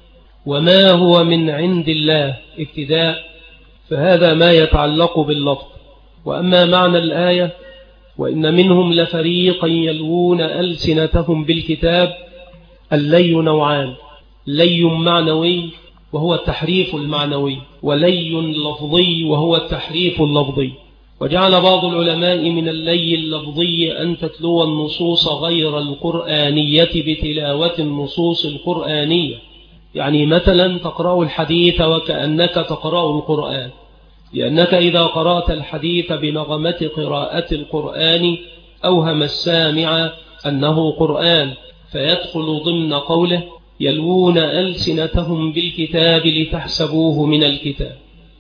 وما هو من عند الله ابتداء، فهذا ما يتعلق باللفظ. وأما معنى الآية: وإن منهم لفريقا يلوون ألسنتهم بالكتاب، اللي نوعان: لي معنوي وهو التحريف المعنوي، ولي لفظي وهو التحريف اللفظي. وجعل بعض العلماء من اللي اللفظي أن تتلو النصوص غير القرآنية بتلاوة النصوص القرآنية، يعني مثلا تقرأ الحديث وكأنك تقرأ القرآن، لأنك إذا قرأت الحديث بنغمة قراءة القرآن أوهم السامع أنه قرآن، فيدخل ضمن قوله يلوون ألسنتهم بالكتاب لتحسبوه من الكتاب.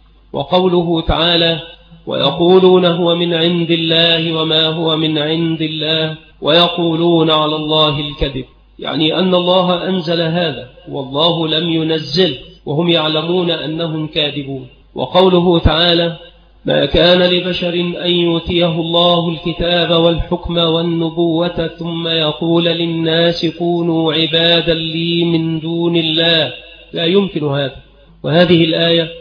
وقوله تعالى: ويقولون هو من عند الله وما هو من عند الله ويقولون على الله الكذب، يعني أن الله أنزل هذا والله لم ينزل، وهم يعلمون أنهم كاذبون. وقوله تعالى: ما كان لبشر أن يؤتيه الله الكتاب والحكم والنبوة ثم يقول للناس كونوا عبادا لي من دون الله، لا يمكن هذا. وهذه الآية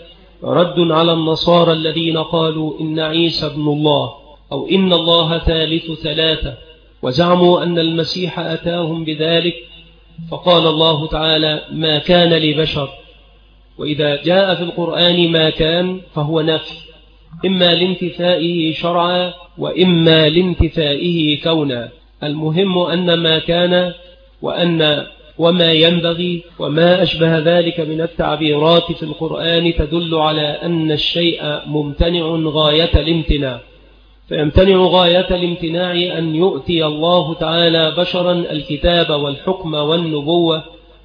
رد على النصارى الذين قالوا إن عيسى ابن الله أو إن الله ثالث ثلاثة، وزعموا أن المسيح أتاهم بذلك، فقال الله تعالى: ما كان لبشر. وإذا جاء في القرآن ما كان فهو نفي، إما لانتفائه شرعا وإما لانتفائه كونا. المهم أن ما كان وأن وما ينبغي وما أشبه ذلك من التعبيرات في القرآن تدل على أن الشيء ممتنع غاية الامتناع، فيمتنع غاية الامتناع أن يؤتي الله تعالى بشرا الكتاب والحكم والنبوة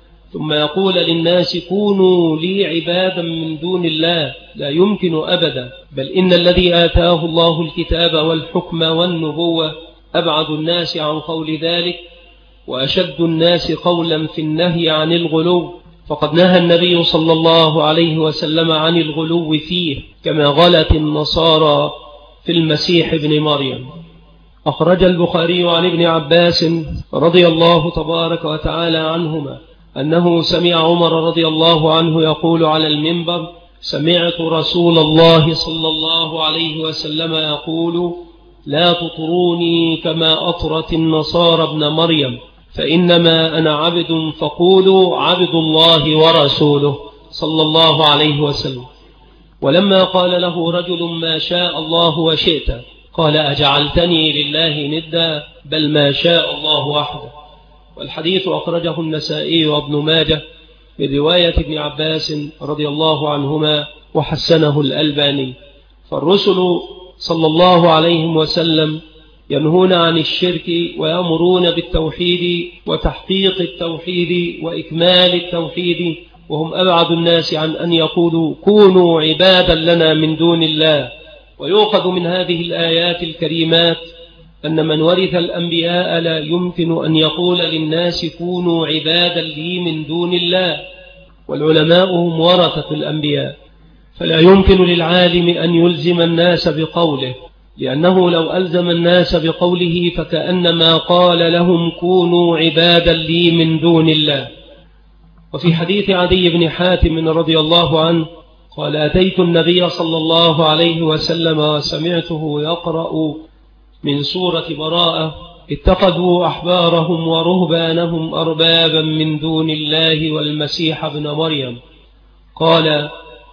ثم يقول للناس كونوا لي عبادا من دون الله، لا يمكن أبدا. بل إن الذي آتاه الله الكتاب والحكم والنبوة أبعد الناس عن قول ذلك وأشد الناس قولا في النهي عن الغلو، فقد نهى النبي صلى الله عليه وسلم عن الغلو فيه، كما غلت النصارى في المسيح ابن مريم. أخرج البخاري عن ابن عباس رضي الله تبارك وتعالى عنهما أنه سمع عمر رضي الله عنه يقول على المنبر: سمعت رسول الله صلى الله عليه وسلم يقول: لا تطروني كما أطرت النصارى ابن مريم، فإنما أنا عبد فقولوا عبد الله ورسوله، صلى الله عليه وسلم. ولما قال له رجل: ما شاء الله وشئت، قال: أجعلتني لله ندا، بل ما شاء الله وحده. والحديث أخرجه النسائي وابن ماجه برواية ابن عباس رضي الله عنهما وحسنه الألباني. فالرسل صلى الله عليه وسلم ينهون عن الشرك ويأمرون بالتوحيد وتحقيق التوحيد وإكمال التوحيد، وهم أبعد الناس عن أن يقولوا كونوا عبادا لنا من دون الله. ويؤخذ من هذه الآيات الكريمات أن من ورث الأنبياء لا يمكن أن يقول للناس كونوا عبادا لي من دون الله، والعلماء هم ورثة الأنبياء، فلا يمكن للعالم أن يلزم الناس بقوله، لأنه لو ألزم الناس بقوله فكأنما قال لهم كونوا عبادا لي من دون الله. وفي حديث عدي بن حاتم رضي الله عنه قال: أتيت النبي صلى الله عليه وسلم وسمعته يقرأ من سورة براءة: اتخذوا أحبارهم ورهبانهم أربابا من دون الله والمسيح ابن مريم. قال: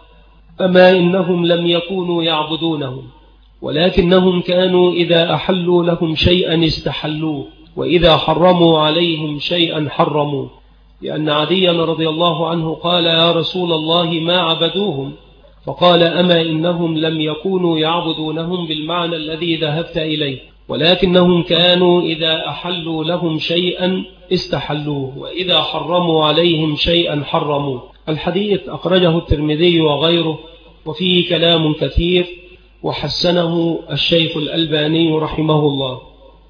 أما إنهم لم يكونوا يعبدونهم، ولكنهم كانوا إذا أحلوا لهم شيئا استحلوه، وإذا حرموا عليهم شيئا حرموه. لأن عديا رضي الله عنه قال يا رسول الله ما عبدوهم؟ فقال أما إنهم لم يكونوا يعبدونهم بالمعنى الذي ذهبت إليه، ولكنهم كانوا إذا أحلوا لهم شيئا استحلوه، وإذا حرموا عليهم شيئا حرموه. الحديث أخرجه الترمذي وغيره، وفيه كلام كثير، وحسنه الشيخ الألباني رحمه الله.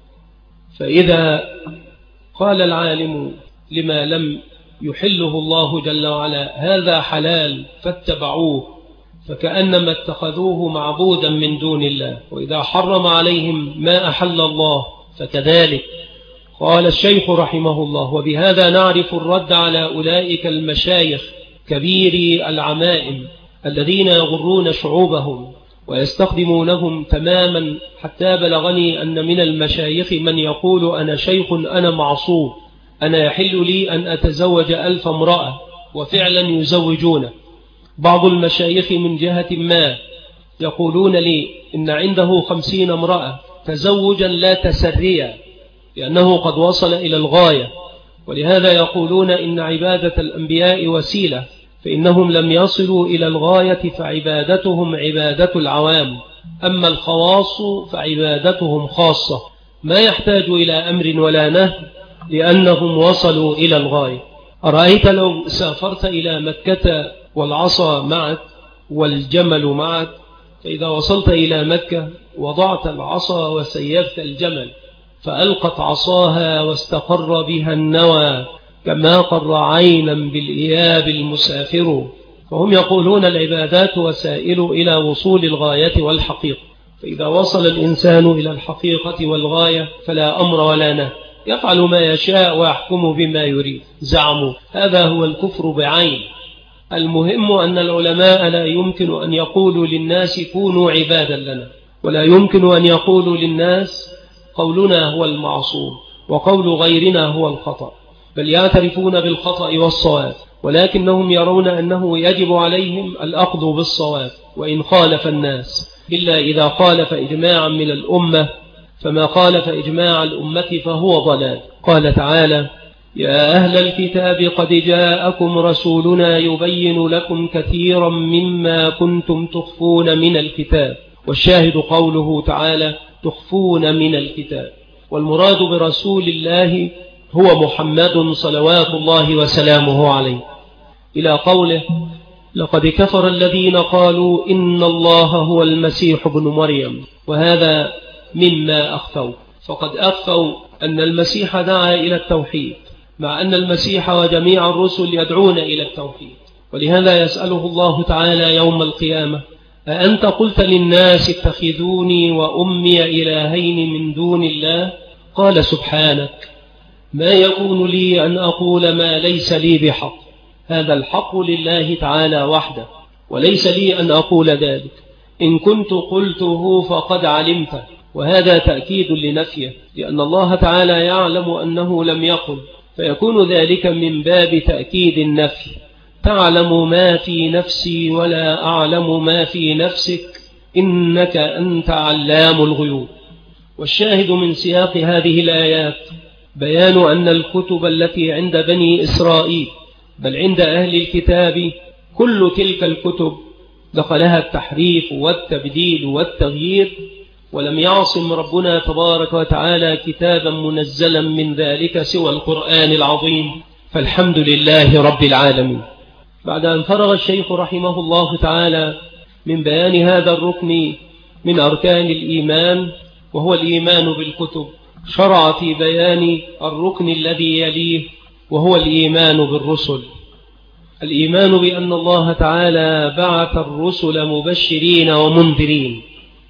فإذا قال العالم لما لم يحله الله جل وعلا هذا حلال فاتبعوه، فكأنما اتخذوه معبودا من دون الله، وإذا حرم عليهم ما أحل الله فكذلك. قال الشيخ رحمه الله وبهذا نعرف الرد على أولئك المشايخ كبير العمائم الذين يغرون شعوبهم ويستخدمونهم تماما، حتى بلغني أن من المشايخ من يقول أنا شيخ أنا معصوم، أنا يحل لي أن أتزوج 1000 امرأة، وفعلا يزوجونه. بعض المشايخ من جهة ما يقولون لي إن عنده 50 امرأة تزوجا لا تسريا، لأنه قد وصل إلى الغاية، ولهذا يقولون إن عبادة الأنبياء وسيلة، فإنهم لم يصلوا إلى الغاية فعبادتهم عبادة العوام، أما الخواص فعبادتهم خاصة، ما يحتاج إلى أمر ولا نهي لأنهم وصلوا إلى الغاية. أرأيت لو سافرت إلى مكة والعصا معك والجمل معك، فإذا وصلت إلى مكة وضعت العصا وسيرت الجمل، فألقت عصاها واستقر بها النوى كما قر عينا بالإياب المسافر. فهم يقولون العبادات وسائل إلى وصول الغاية والحقيقة، فإذا وصل الإنسان إلى الحقيقة والغاية فلا أمر ولا نهي، يفعل ما يشاء ويحكم بما يريد. زعموا هذا هو الكفر بعين. المهم أن العلماء لا يمكن أن يقولوا للناس كونوا عبادا لنا، ولا يمكن أن يقولوا للناس قولنا هو المعصوم وقول غيرنا هو الخطأ، بل يعترفون بالخطأ والصواب، ولكنهم يرون أنه يجب عليهم الأخذ بالصواب وإن خالف الناس، إلا إذا خالف إجماعا من الأمة، فما خالف إجماع الأمة فهو ضلال. قال تعالى يا أهل الكتاب قد جاءكم رسولنا يبين لكم كثيرا مما كنتم تخفون من الكتاب، والشاهد قوله تعالى تخفون من الكتاب، والمراد برسول الله هو محمد صلوات الله وسلامه عليه، إلى قوله لقد كفر الذين قالوا إن الله هو المسيح ابن مريم، وهذا مما أخفوا، فقد أخفوا أن المسيح دعا إلى التوحيد، مع أن المسيح وجميع الرسل يدعون إلى التوحيد. ولهذا يسأله الله تعالى يوم القيامة أأنت قلت للناس اتخذوني وأمي إلهين من دون الله؟ قال سبحانك ما يكون لي أن أقول ما ليس لي بحق، هذا الحق لله تعالى وحده، وليس لي أن أقول ذلك، إن كنت قلته فقد علمته. وهذا تأكيد لنفيه، لأن الله تعالى يعلم أنه لم يقل، فيكون ذلك من باب تأكيد النفي. تعلم ما في نفسي ولا أعلم ما في نفسك إنك أنت علام الغيوب. والشاهد من سياق هذه الآيات بيان أن الكتب التي عند بني إسرائيل، بل عند أهل الكتاب، كل تلك الكتب دخلها التحريف والتبديل والتغيير، ولم يعصم ربنا تبارك وتعالى كتابا منزلا من ذلك سوى القرآن العظيم، فالحمد لله رب العالمين. بعد أن فرغ الشيخ رحمه الله تعالى من بيان هذا الركن من أركان الإيمان وهو الإيمان بالكتب، شرع في بيان الركن الذي يليه وهو الإيمان بالرسل. الإيمان بأن الله تعالى بعث الرسل مبشرين ومنذرين،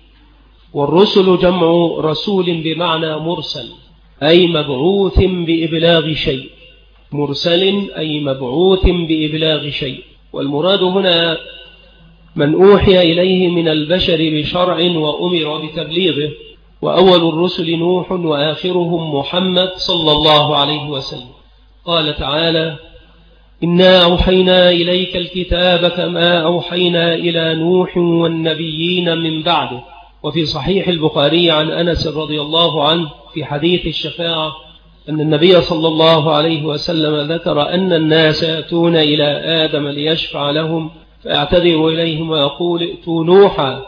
والرسل جمع رسول بمعنى مرسل، أي مبعوث بإبلاغ شيء، مرسل أي مبعوث بإبلاغ شيء. والمراد هنا من أوحي إليه من البشر بشرع وأمر بتبليغه، وأول الرسل نوح وآخرهم محمد صلى الله عليه وسلم. قال تعالى إنا أوحينا إليك الكتاب كما أوحينا إلى نوح والنبيين من بعده. وفي صحيح البخاري عن أنس رضي الله عنه في حديث الشفاعة أن النبي صلى الله عليه وسلم ذكر أن الناس يأتون إلى آدم ليشفع لهم، فيعتذر إليهم ويقول ائتوا نوحا،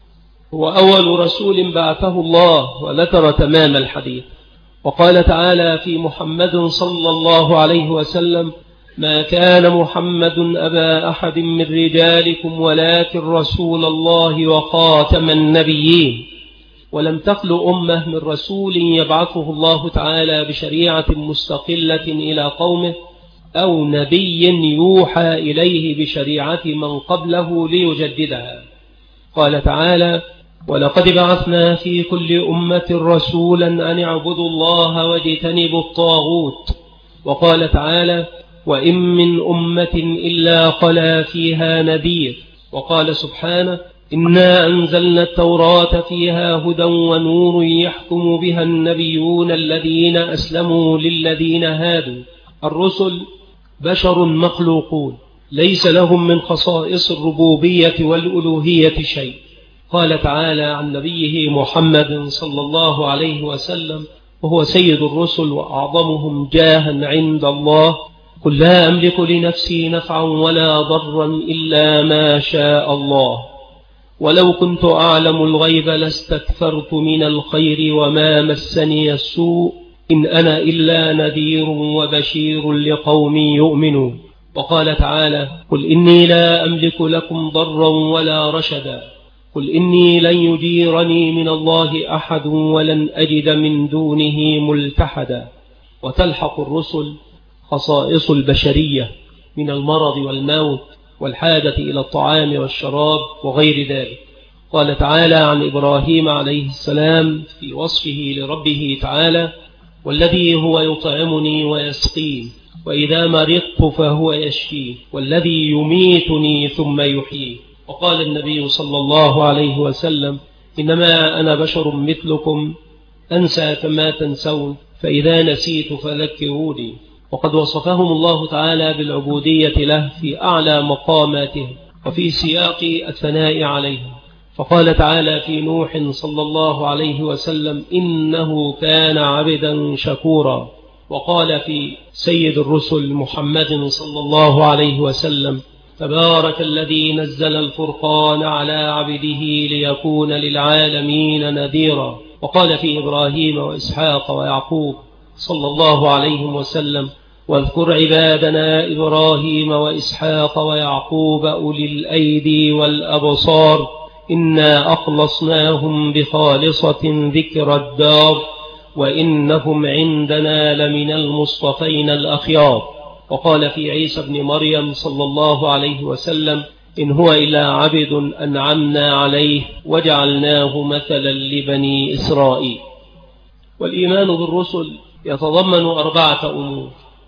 هو أول رسول بعثه الله، وذكر تمام الحديث. وقال تعالى في محمد صلى الله عليه وسلم: ما كان محمد أبا أحد من رجالكم ولكن رسول الله وخاتم النبيين. ولم تخل أمة من رسول يبعثه الله تعالى بشريعة مستقلة إلى قومه، أو نبي يوحى إليه بشريعة من قبله ليجددها. قال تعالى: ولقد بعثنا في كل أمة رسولا أن اعبدوا الله واجتنبوا الطاغوت. وقال تعالى: وإن من أمة إلا خلا فيها نذير. وقال سبحانه: إنا أنزلنا التوراة فيها هدى ونور يحكم بها النبيون الذين أسلموا للذين هادوا. الرسل بشر مخلوقون ليس لهم من خصائص الربوبية والألوهية شيء. قال تعالى عن نبيه محمد صلى الله عليه وسلم وهو سيد الرسل وأعظمهم جاها عند الله: قل لا أملك لنفسي نفعا ولا ضرا إلا ما شاء الله، ولو كنت أعلم الغيب لاستكثرت من الخير وما مسني السوء إن أنا إلا نذير وبشير لقوم يؤمنون. وقال تعالى: قل إني لا أملك لكم ضرا ولا رشدا، قل إني لن يجيرني من الله أحد ولن أجد من دونه ملتحدا. وتلحق الرسل خصائص البشرية من المرض والموت والحاجة إلى الطعام والشراب وغير ذلك. قال تعالى عن إبراهيم عليه السلام في وصفه لربه تعالى: والذي هو يطعمني ويسقين وإذا مرضت فهو يشفين والذي يميتني ثم يحيي. وقال النبي صلى الله عليه وسلم: إنما أنا بشر مثلكم أنسى كما تنسون، فإذا نسيت فذكروني. وقد وصفهم الله تعالى بالعبودية له في أعلى مقاماته وفي سياق الثناء عليهم. فقال تعالى في نوح صلى الله عليه وسلم: إنه كان عبدا شكورا. وقال في سيد الرسل محمد صلى الله عليه وسلم: تبارك الذي نزل الفرقان على عبده ليكون للعالمين نذيرا. وقال في إبراهيم وإسحاق ويعقوب صلى الله عليه وسلم: واذكر عبادنا إبراهيم وإسحاق ويعقوب أولي الأيدي والأبصار إنا أخلصناهم بخالصة ذكر الدار وإنهم عندنا لمن المصطفين الأخيار. وقال في عيسى بن مريم صلى الله عليه وسلم: إن هو إلا عبد أنعمنا عليه وجعلناه مثلا لبني إسرائيل. والإيمان بالرسل يتضمن 4 أمور.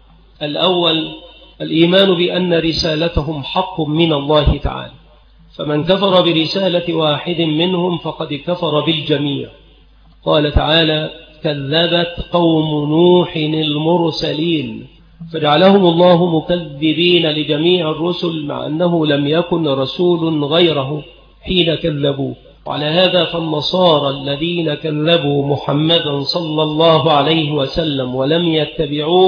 الأول: الإيمان بأن رسالتهم حق من الله تعالى، فمن كفر برسالة واحد منهم فقد كفر بالجميع. قال تعالى: كذبت قوم نوح المرسلين، فجعلهم الله مكذبين لجميع الرسل مع أنه لم يكن رسول غيره حين كذبوا. وعلى هذا فالنصارى الذين كذبوا محمدا صلى الله عليه وسلم ولم يتبعوه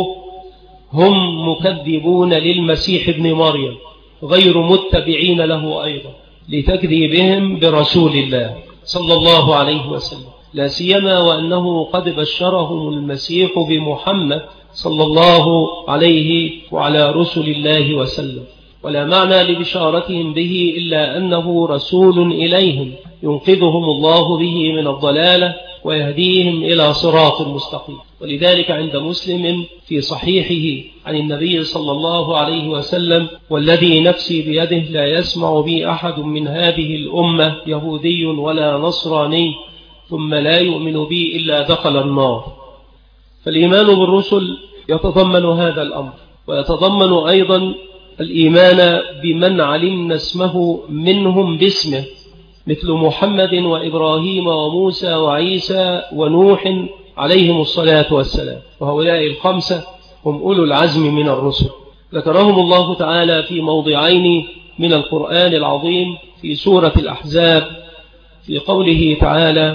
هم مكذبون للمسيح ابن مريم غير متبعين له أيضا لتكذيبهم برسول الله صلى الله عليه وسلم، لا سيما وأنه قد بشرهم المسيح بمحمد صلى الله عليه وعلى رسل الله وسلم. ولا معنى لبشارتهم به إلا أنه رسول إليهم ينقذهم الله به من الضلالة ويهديهم إلى صراط مستقيم. ولذلك عند مسلم في صحيحه عن النبي صلى الله عليه وسلم: والذي نفسي بيده لا يسمع بي أحد من هذه الأمة يهودي ولا نصراني ثم لا يؤمن بي إلا دخل النار. فالإيمان بالرسل يتضمن هذا الأمر، ويتضمن أيضا الإيمان بمن علمنا اسمه منهم باسمه، مثل محمد وإبراهيم وموسى وعيسى ونوح عليهم الصلاة والسلام. وهؤلاء 5 هم أولو العزم من الرسل، ذكرهم الله تعالى في موضعين من القرآن العظيم في سورة الأحزاب في قوله تعالى: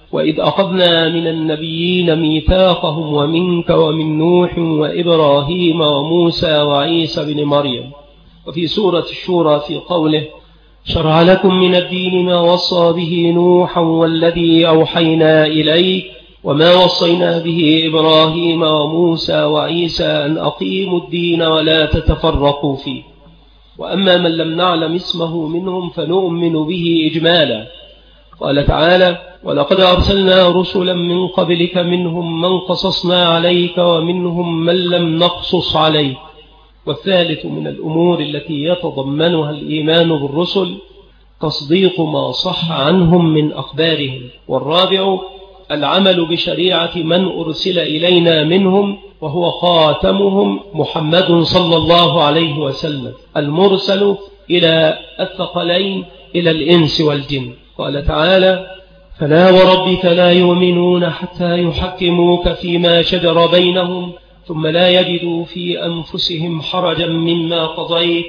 وإذ أخذنا من النبيين ميثاقهم ومنك ومن نوح وإبراهيم وموسى وعيسى بن مريم. وفي سورة الشورى في قوله شرع لكم من الدين ما وصى به نوحا والذي أوحينا إليك وما وصينا به إبراهيم وموسى وعيسى أن أقيموا الدين ولا تتفرقوا فيه. وأما من لم نعلم اسمه منهم فنؤمن به إجمالا. قال تعالى ولقد أرسلنا رسلا من قبلك منهم من قصصنا عليك ومنهم من لم نقصص عليك. والثالث من الأمور التي يتضمنها الإيمان بالرسل تصديق ما صح عنهم من أخبارهم. والرابع العمل بشريعة من أرسل إلينا منهم وهو خاتمهم محمد صلى الله عليه وسلم المرسل إلى الثقلين إلى الإنس والجن. قال تعالى فلا وربك لا يؤمنون حتى يحكموك فيما شجر بينهم ثم لا يجدوا في أنفسهم حرجا مما قضيت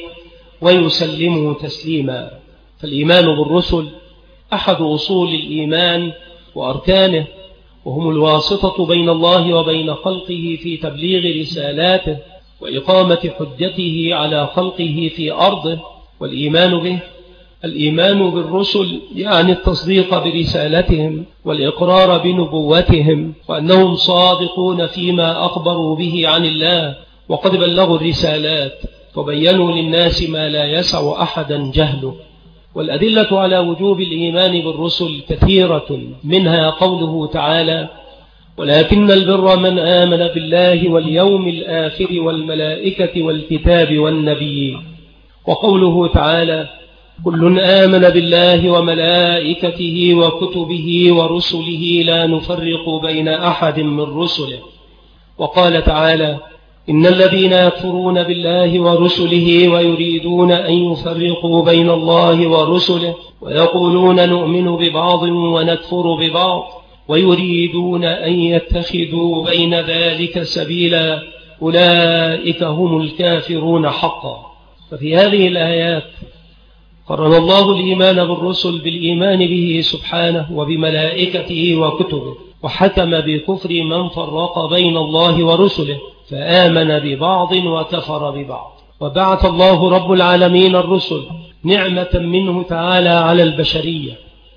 ويسلموا تسليما. فالإيمان بالرسل أحد أصول الإيمان وأركانه، وهم الواسطة بين الله وبين خلقه في تبليغ رسالاته وإقامة حجته على خلقه في أرضه. والإيمان به الإيمان بالرسل يعني التصديق برسالتهم والإقرار بنبوتهم وأنهم صادقون فيما أخبروا به عن الله وقد بلغوا الرسالات وبينوا للناس ما لا يسع أحدا جهله. والأدلة على وجوب الإيمان بالرسل كثيرة، منها قوله تعالى ولكن البر من آمن بالله واليوم الآخر والملائكة والكتاب والنبيين. وقوله تعالى كل آمن بالله وملائكته وكتبه ورسله لا نفرق بين أحد من رسله. وقال تعالى إن الذين يكفرون بالله ورسله ويريدون أن يفرقوا بين الله ورسله ويقولون نؤمن ببعض ونكفر ببعض ويريدون أن يتخذوا بين ذلك سبيلا أولئك هم الكافرون حقا. ففي هذه الآيات قرن الله الإيمان بالرسل بالإيمان به سبحانه وبملائكته وكتبه، وحكم بكفر من فرق بين الله ورسله فآمن ببعض وكفر ببعض. وبعث الله رب العالمين الرسل نعمة منه تعالى على البشرية،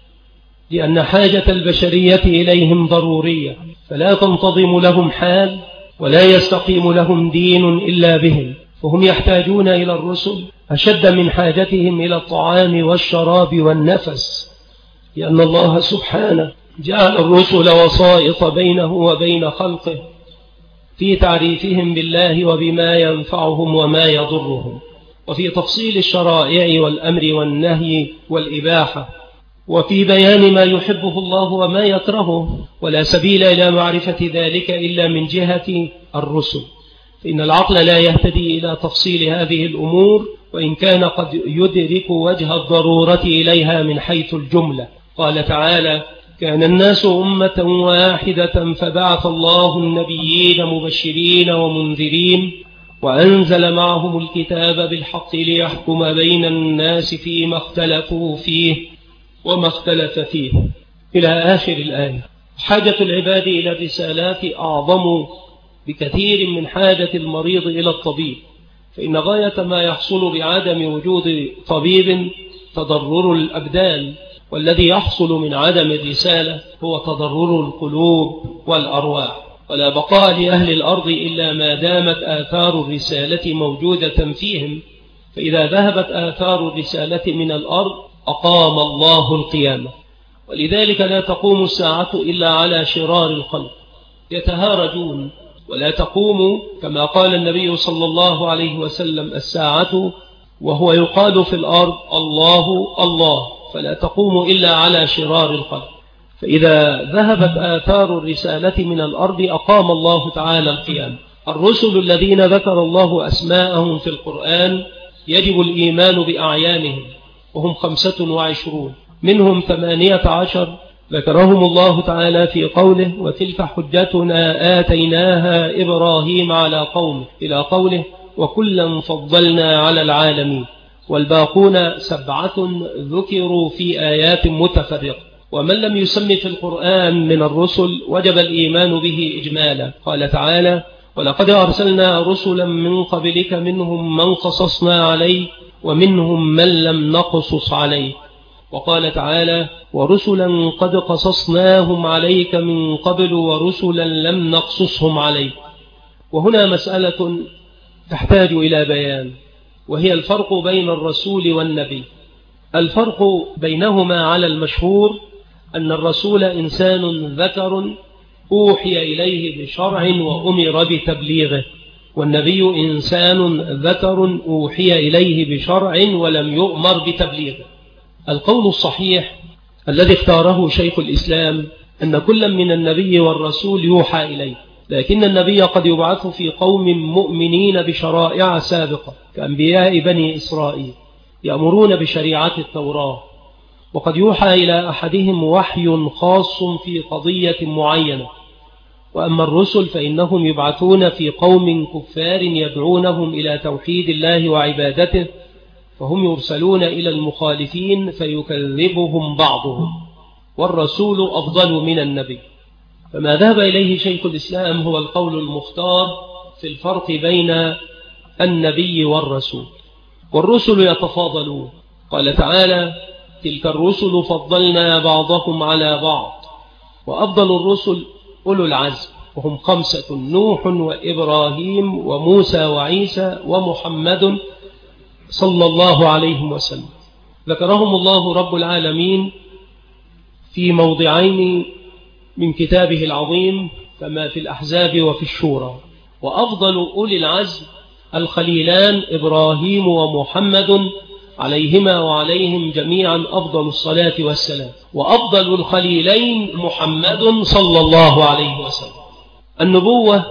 لأن حاجة البشرية إليهم ضرورية، فلا تنتظم لهم حال ولا يستقيم لهم دين إلا بهم، فهم يحتاجون إلى الرسل أشد من حاجتهم إلى الطعام والشراب والنفس، لأن الله سبحانه جعل الرسل وسائط بينه وبين خلقه في تعريفهم بالله وبما ينفعهم وما يضرهم، وفي تفصيل الشرائع والأمر والنهي والإباحة، وفي بيان ما يحبه الله وما يكرهه. ولا سبيل إلى معرفة ذلك إلا من جهة الرسل، فإن العقل لا يهتدي إلى تفصيل هذه الأمور، وإن كان قد يدرك وجه الضرورة إليها من حيث الجملة. قال تعالى كان الناس أمة واحدة فبعث الله النبيين مبشرين ومنذرين وأنزل معهم الكتاب بالحق ليحكم بين الناس فيما اختلفوا فيه وما اختلف فيه إلى آخر الآية. حاجة العباد إلى الرسالات أعظم بكثير من حاجة المريض إلى الطبيب، فإن غاية ما يحصل بعدم وجود طبيب تضرر الأبدان، والذي يحصل من عدم الرسالة هو تضرر القلوب والأرواح. ولا بقاء لأهل الأرض إلا ما دامت آثار الرسالة موجودة فيهم، فإذا ذهبت آثار الرسالة من الأرض أقام الله القيامة. ولذلك لا تقوم الساعة إلا على شرار الخلق يتهارجون، ولا تقوم كما قال النبي صلى الله عليه وسلم الساعة وهو يقال في الأرض الله الله، فلا تقوم إلا على شرار الخلق. فإذا ذهبت آثار الرسالة من الأرض أقام الله تعالى القيام. الرسل الذين ذكر الله أسماءهم في القرآن يجب الإيمان بأعيانهم، وهم 25، منهم 18 ذكرهم الله تعالى في قوله وتلك حجتنا آتيناها إبراهيم على قومه إلى قوله وكلا فضلنا على العالمين. والباقون 7 ذكروا في آيات متفرقة. ومن لم يسم في القرآن من الرسل وجب الإيمان به إجمالا. قال تعالى: ولقد أرسلنا رسلا من قبلك منهم من قصصنا عليه ومنهم من لم نقصص عليه. وقال تعالى: ورسلا قد قصصناهم عليك من قبل ورسلا لم نقصصهم عليك. وهنا مسألة تحتاج إلى بيان، وهي الفرق بين الرسول والنبي. الفرق بينهما على المشهور أن الرسول إنسان ذكر أوحي إليه بشرع وأمر بتبليغه، والنبي إنسان ذكر أوحي إليه بشرع ولم يؤمر بتبليغه. القول الصحيح الذي اختاره شيخ الإسلام أن كل من النبي والرسول يوحى إليه، لكن النبي قد يبعث في قوم مؤمنين بشرائع سابقة كأنبياء بني إسرائيل يأمرون بشريعة التوراة، وقد يوحى إلى أحدهم وحي خاص في قضية معينة. وأما الرسل فإنهم يبعثون في قوم كفار يدعونهم إلى توحيد الله وعبادته، فهم يرسلون إلى المخالفين فيكذبهم بعضهم، والرسول أفضل من النبي. فما ذهب إليه شيخ الإسلام هو القول المختار في الفرق بين النبي والرسول. والرسل يتفاضلون، قال تعالى: تلك الرسل فضلنا بعضهم على بعض. وأفضل الرسل أولو العزم، وهم 5: نوح وإبراهيم وموسى وعيسى ومحمد صلى الله عليه وسلم. ذكرهم الله رب العالمين في موضعين من كتابه العظيم، كما في الأحزاب وفي الشورى. وأفضل أولي العزم الخليلان إبراهيم ومحمد عليهما وعليهم جميعا أفضل الصلاة والسلام. وأفضل الخليلين محمد صلى الله عليه وسلم. النبوة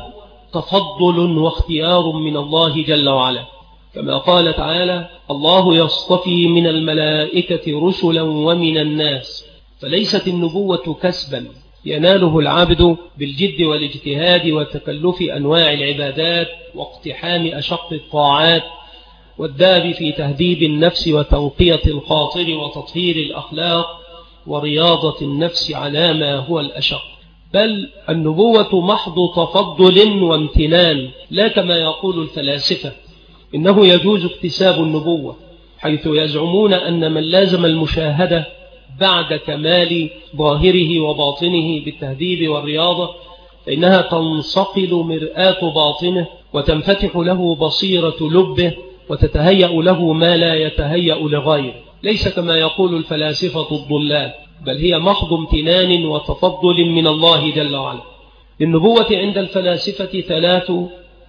تفضل واختيار من الله جل وعلا، كما قال تعالى: الله يصطفي من الملائكة رسلا ومن الناس. فليست النبوة كسبا يناله العبد بالجد والاجتهاد وتكلف أنواع العبادات واقتحام أشق الطاعات والداب في تهذيب النفس وتنقية الخاطر وتطهير الأخلاق ورياضة النفس على ما هو الأشق، بل النبوة محض تفضل وامتنان، لا كما يقول الفلاسفة إنه يجوز اكتساب النبوة، حيث يزعمون أن من لازم المشاهدة بعد كمال ظاهره وباطنه بالتهذيب والرياضة فإنها تنصقل مرآة باطنه وتنفتح له بصيرة لبه وتتهيأ له ما لا يتهيأ لغيره. ليس كما يقول الفلاسفة الضلال، بل هي محض امتنان وتفضل من الله جل وعلا. للنبوة عند الفلاسفة 3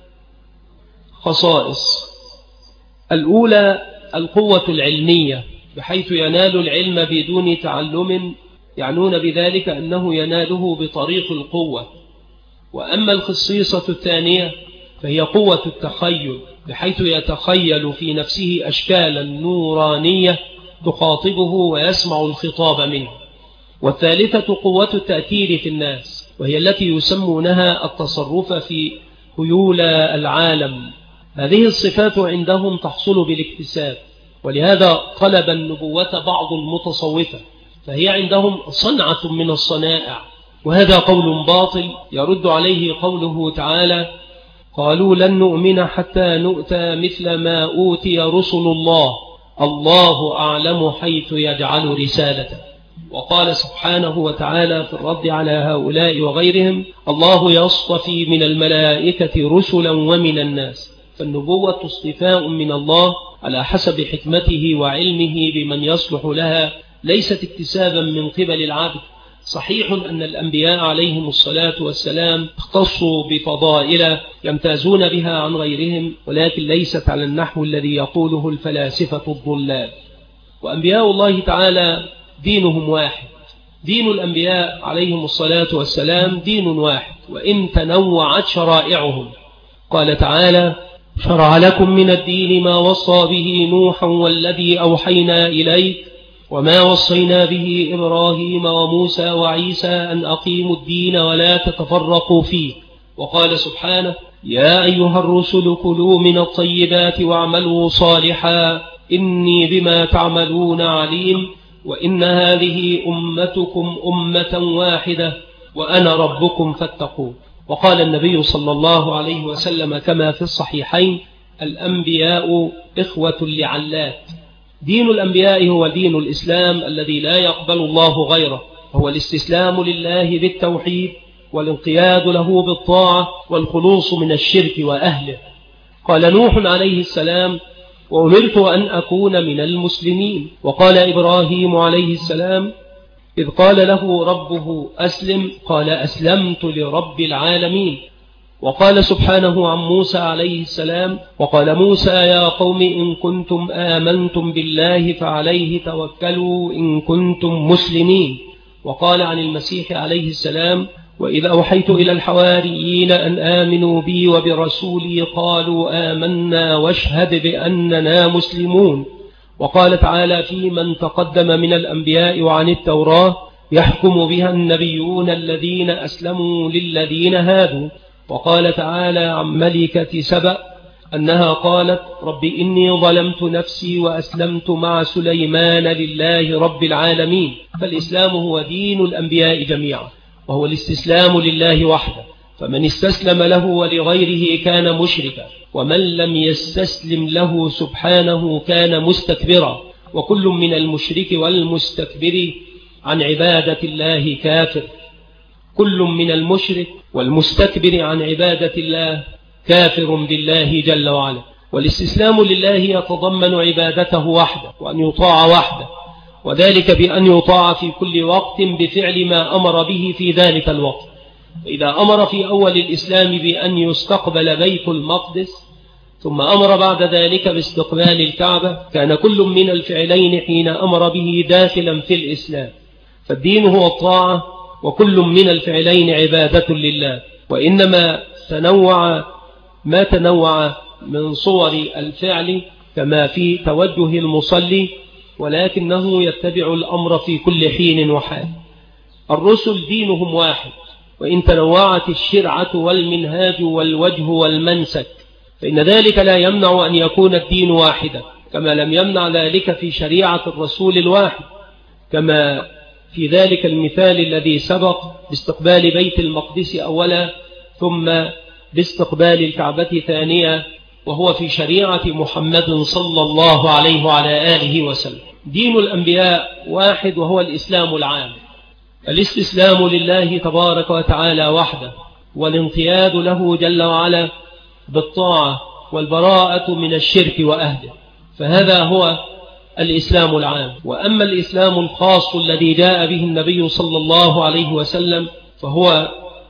خصائص. الأولى القوة العلمية، بحيث ينال العلم بدون تعلم، يعنون بذلك أنه يناله بطريق القوة. وأما الخصيصة الثانية فهي قوة التخيل، بحيث يتخيل في نفسه أشكالا نورانية تخاطبه ويسمع الخطاب منه. والثالثة قوة التأثير في الناس، وهي التي يسمونها التصرف في هيول العالم. هذه الصفات عندهم تحصل بالاكتساب، ولهذا طلب النبوة بعض المتصوفة، فهي عندهم صنعة من الصنائع. وهذا قول باطل يرد عليه قوله تعالى: قالوا لن نؤمن حتى نؤتى مثل ما أوتي رسل الله، الله أعلم حيث يجعل رسالته. وقال سبحانه وتعالى في الرد على هؤلاء وغيرهم: الله يصطفي من الملائكة رسلا ومن الناس. فالنبوة اصطفاء من الله على حسب حكمته وعلمه بمن يصلح لها، ليست اكتسابا من قبل العبد. صحيح أن الأنبياء عليهم الصلاة والسلام اختصوا بفضائل يمتازون بها عن غيرهم، ولكن ليست على النحو الذي يقوله الفلاسفة الضلال. وأنبياء الله تعالى دينهم واحد، دين الأنبياء عليهم الصلاة والسلام دين واحد، وإن تنوعت شرائعهم. قال تعالى: شرع لكم من الدين ما وصى به نوحا والذي أوحينا إليك وما وصينا به إبراهيم وموسى وعيسى أن أقيموا الدين ولا تتفرقوا فيه. وقال سبحانه: يا أيها الرسل كلوا من الطيبات واعملوا صالحا إني بما تعملون عليم وإن هذه أمتكم أمة واحدة وأنا ربكم فاتقون. وقال النبي صلى الله عليه وسلم كما في الصحيحين: الأنبياء إخوة لعلات. دين الأنبياء هو دين الإسلام الذي لا يقبل الله غيره، هو الاستسلام لله بالتوحيد والانقياد له بالطاعة والخلوص من الشرك وأهله. قال نوح عليه السلام: وأمرت أن أكون من المسلمين. وقال إبراهيم عليه السلام إذ قال له ربه أسلم قال أسلمت لرب العالمين. وقال سبحانه عن موسى عليه السلام: وقال موسى يا قوم إن كنتم آمنتم بالله فعليه توكلوا إن كنتم مسلمين. وقال عن المسيح عليه السلام: وإذا أوحيت إلى الحواريين أن آمنوا بي وبرسولي قالوا آمنا واشهد بأننا مسلمون. وقال تعالى في من تقدم من الأنبياء وعن التوراة: يحكم بها النبيون الذين أسلموا للذين هادوا. وقال تعالى عن ملكة سبأ أنها قالت: رب إني ظلمت نفسي وأسلمت مع سليمان لله رب العالمين. فالإسلام هو دين الأنبياء جميعا، وهو الاستسلام لله وحده، فمن استسلم له ولغيره كان مشركا، ومن لم يستسلم له سبحانه كان مستكبرا، وكل من المشرك والمستكبر عن عبادة الله كافر. كل من المشرك والمستكبر عن عبادة الله كافر بالله جل وعلا. والاستسلام لله يتضمن عبادته وحده، وأن يطاع وحده، وذلك بأن يطاع في كل وقت بفعل ما أمر به في ذلك الوقت. إذا أمر في أول الإسلام بأن يستقبل بيت المقدس، ثم أمر بعد ذلك باستقبال الكعبة، كان كل من الفعلين حين أمر به داخلا في الإسلام. فالدين هو الطاعة، وكل من الفعلين عبادة لله. وإنما ما تنوع من صور الفعل كما في توجه المصلي، ولكنه يتبع الأمر في كل حين وحال. الرسل دينهم واحد، وإن تنوعت الشرعة والمنهاج والوجه والمنسك، فإن ذلك لا يمنع أن يكون الدين واحدا، كما لم يمنع ذلك في شريعة الرسول الواحد، كما في ذلك المثال الذي سبق باستقبال بيت المقدس أولا ثم باستقبال الكعبة ثانية، وهو في شريعة محمد صلى الله عليه وعلى آله وسلم. دين الأنبياء واحد، وهو الإسلام العام، الاستسلام لله تبارك وتعالى وحده، والانقياد له جل وعلا بالطاعة، والبراءة من الشرك وأهله. فهذا هو الإسلام العام. وأما الإسلام الخاص الذي جاء به النبي صلى الله عليه وسلم، فهو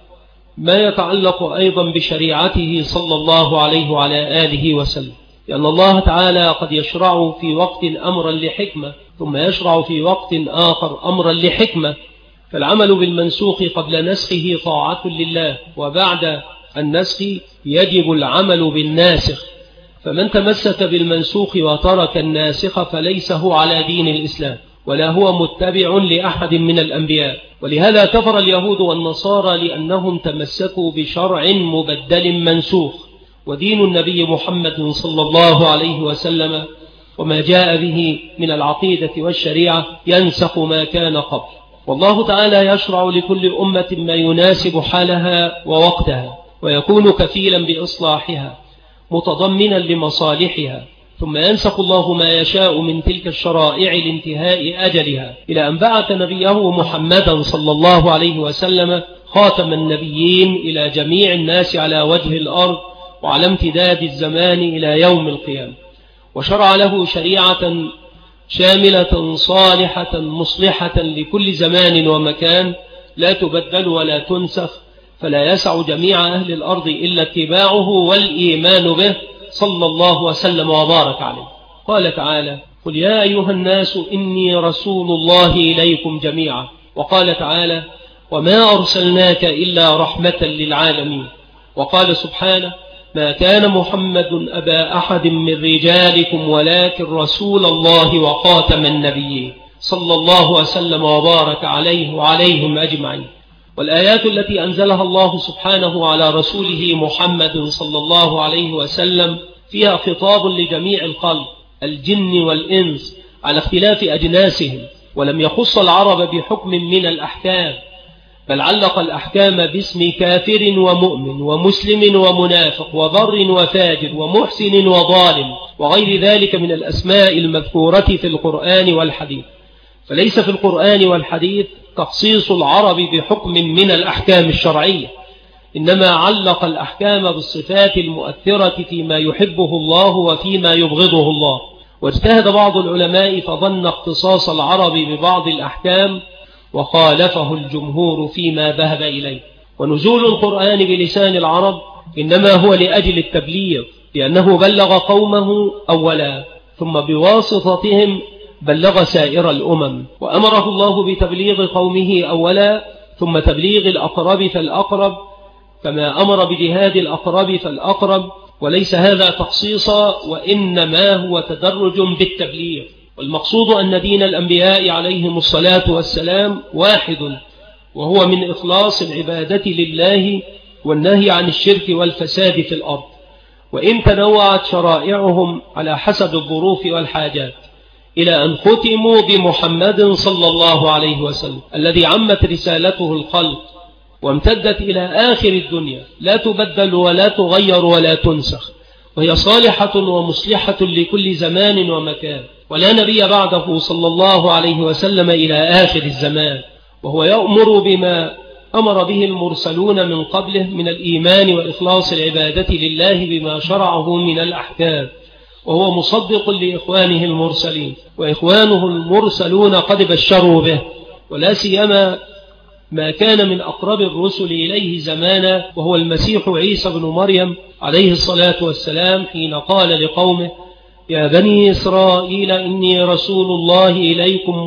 ما يتعلق أيضا بشريعته صلى الله عليه وعلى آله وسلم، لأن الله تعالى قد يشرع في وقت أمرا لحكمة، ثم يشرع في وقت آخر أمرا لحكمة. فالعمل بالمنسوخ قبل نسخه طاعة لله، وبعد النسخ يجب العمل بالناسخ. فمن تمسك بالمنسوخ وترك الناسخ فليس هو على دين الإسلام، ولا هو متبع لأحد من الأنبياء. ولهذا كفر اليهود والنصارى لأنهم تمسكوا بشرع مبدل منسوخ. ودين النبي محمد صلى الله عليه وسلم وما جاء به من العقيدة والشريعة ينسخ ما كان قبل. والله تعالى يشرع لكل أمة ما يناسب حالها ووقتها، ويكون كفيلا بإصلاحها متضمنا لمصالحها، ثم ينسخ الله ما يشاء من تلك الشرائع لانتهاء أجلها، إلى أن بعث نبيه محمدا صلى الله عليه وسلم خاتم النبيين إلى جميع الناس على وجه الأرض وعلى امتداد الزمان إلى يوم القيامة، وشرع له شريعة شاملة صالحة مصلحة لكل زمان ومكان، لا تبدل ولا تنسخ، فلا يسع جميع أهل الأرض إلا اتباعه والإيمان به صلى الله وسلم وبارك عليه. قال تعالى: قل يا أيها الناس إني رسول الله إليكم جميعا. وقال تعالى: وما أرسلناك إلا رحمة للعالمين. وقال سبحانه: ما كان محمد أبا أحد من رجالكم ولكن رسول الله وخاتم النبيين صلى الله وسلم وبارك عليه وعليهم أجمعين. والآيات التي أنزلها الله سبحانه على رسوله محمد صلى الله عليه وسلم فيها خطاب لجميع الخلق الجن والإنس على اختلاف أجناسهم، ولم يخص العرب بحكم من الأحكام، بل علق الأحكام باسم كافر ومؤمن ومسلم ومنافق وبر وفاجر ومحسن وظالم وغير ذلك من الأسماء المذكورة في القرآن والحديث. فليس في القرآن والحديث تخصيص العرب بحكم من الأحكام الشرعية، إنما علق الأحكام بالصفات المؤثرة فيما يحبه الله وفيما يبغضه الله. واجتهد بعض العلماء فظن اختصاص العرب ببعض الأحكام، وخالفه الجمهور فيما ذهب إليه. ونزول القرآن بلسان العرب إنما هو لأجل التبليغ، لأنه بلغ قومه أولا ثم بواسطتهم بلغ سائر الأمم، وأمره الله بتبليغ قومه أولا ثم تبليغ الأقرب فالأقرب، كما أمر بجهاد الأقرب فالأقرب. وليس هذا تخصيصا، وإنما هو تدرج بالتبليغ. والمقصود أن دين الأنبياء عليهم الصلاة والسلام واحد، وهو من إخلاص العبادة لله والنهي عن الشرك والفساد في الأرض، وإن تنوعت شرائعهم على حسب الظروف والحاجات، إلى أن ختموا بمحمد صلى الله عليه وسلم الذي عمت رسالته الخلق وامتدت إلى آخر الدنيا، لا تبدل ولا تغير ولا تنسخ، وهي صالحة ومصلحة لكل زمان ومكان، ولا نبي بعده صلى الله عليه وسلم إلى آخر الزمان. وهو يأمر بما أمر به المرسلون من قبله من الإيمان وإخلاص العبادة لله بما شرعه من الأحكام، وهو مصدق لإخوانه المرسلين، وإخوانه المرسلون قد بشروا به، ولا سيما ما كان من أقرب الرسل إليه زمانا، وهو المسيح عيسى بن مريم عليه الصلاة والسلام، حين قال لقومه: يا بني إسرائيل إني رسول الله إليكم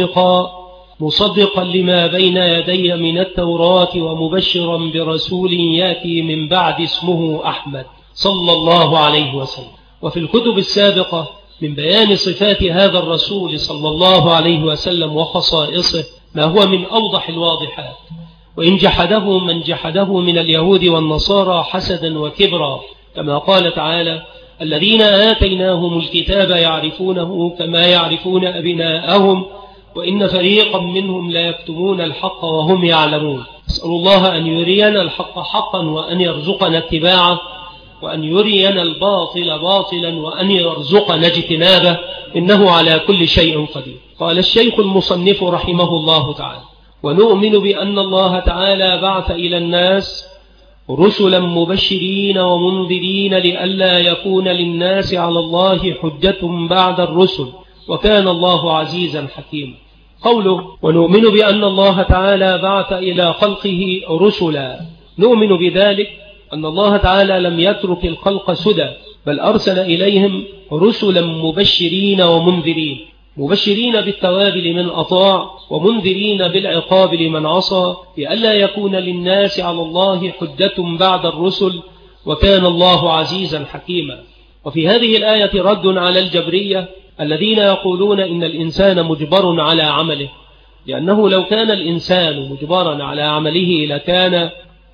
مصدقا لما بين يدي من التوراة ومبشرا برسول يأتي من بعد اسمه أحمد صلى الله عليه وسلم. وفي الكتب السابقة من بيان صفات هذا الرسول صلى الله عليه وسلم وخصائصه ما هو من أوضح الواضحات، وإن جحده من جحده من اليهود والنصارى حسدا وكبرا، كما قال تعالى: الذين آتيناهم الكتاب يعرفونه كما يعرفون أبناءهم وإن فريقا منهم لا يكتمون الحق وهم يعلمون. أسأل الله أن يرينا الحق حقا وأن يرزقنا اتباعه، وأن يرينا الباطل باطلا وأن يرزقنا اجتنابه، إنه على كل شيء قدير. قال الشيخ المصنف رحمه الله تعالى: ونؤمن بأن الله تعالى بعث إلى الناس رسلا مبشرين ومنذرين لئلا يكون للناس على الله حجة بعد الرسل، وكان الله عزيزا حكيما. قوله: ونؤمن بأن الله تعالى بعث إلى خلقه رسلا، نؤمن بذلك أن الله تعالى لم يترك الخلق سدى، بل أرسل إليهم رسلا مبشرين ومنذرين، مبشرين بالثواب لمن أطاع، ومنذرين بالعقاب لمن عصى، لئلا يكون للناس على الله حجة بعد الرسل، وكان الله عزيزا حكيما. وفي هذه الآية رد على الجبرية الذين يقولون إن الإنسان مجبر على عمله، لأنه لو كان الإنسان مجبرا على عمله لكان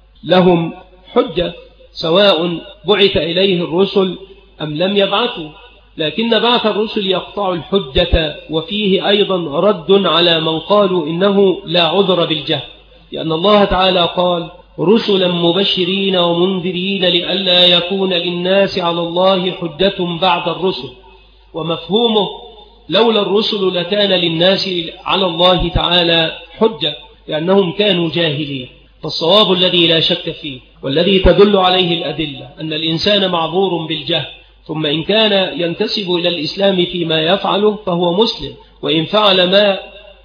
لهم حجة سواء بعث إليه الرسل أم لم يبعثوا، لكن بعث الرسل يقطع الحجة. وفيه أيضا رد على من قالوا إنه لا عذر بالجهل، لأن الله تعالى قال: رسلا مبشرين ومنذرين لئلا يكون للناس على الله حجة بعد الرسل، ومفهومه لولا الرسل لكان للناس على الله تعالى حجة، لأنهم كانوا جاهلين. فالصواب الذي لا شك فيه والذي تدل عليه الأدلة أن الإنسان معذور بالجهل، ثم إن كان ينتسب إلى الإسلام فيما يفعله فهو مسلم، وإن فعل ما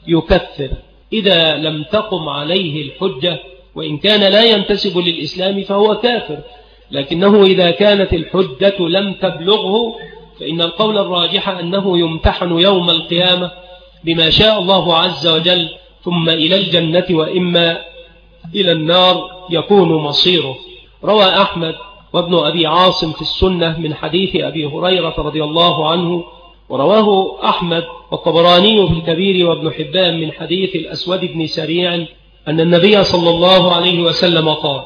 يكفر إذا لم تقم عليه الحجة، وإن كان لا ينتسب للإسلام فهو كافر. لكنه إذا كانت الحجة لم تبلغه فإن القول الراجح أنه يمتحن يوم القيامة بما شاء الله عز وجل، ثم إلى الجنة وإما إلى النار يكون مصيره. روى أحمد وابن أبي عاصم في السنة من حديث أبي هريرة رضي الله عنه، ورواه أحمد والطبراني في الكبير وابن حبان من حديث الأسود بن سريع أن النبي صلى الله عليه وسلم قال: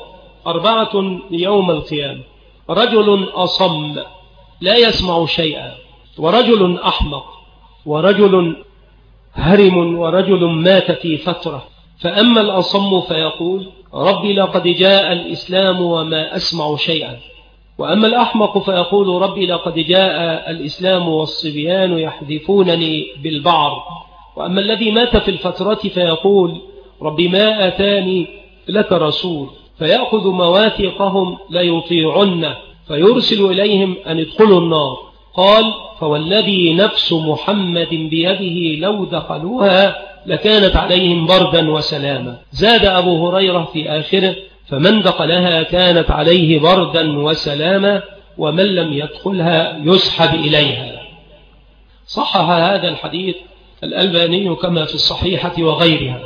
4 يوم القيامة: رجل أصم لا يسمع شيئا، ورجل أحمق، ورجل هرم ورجل مات في فترة. فأما الأصم فيقول ربي لقد جاء الإسلام وما أسمع شيئا. وأما الأحمق فيقول ربي لقد جاء الإسلام والصبيان يحذفونني بالبعر. وأما الذي مات في الفترة فيقول ربي ما أتاني لك رسول، فيأخذ مواثيقهم لا يطيعن فيرسل إليهم أن ادخلوا النار. قال فوالذي نفس محمد بيده لو دخلوها لكانت عليهم بردا وسلاما. زاد أبو هريرة في آخره فمن دخلها كانت عليه بردا وسلاما ومن لم يدخلها يسحب إليها. صحح هذا الحديث الألباني كما في الصحيحة وغيرها.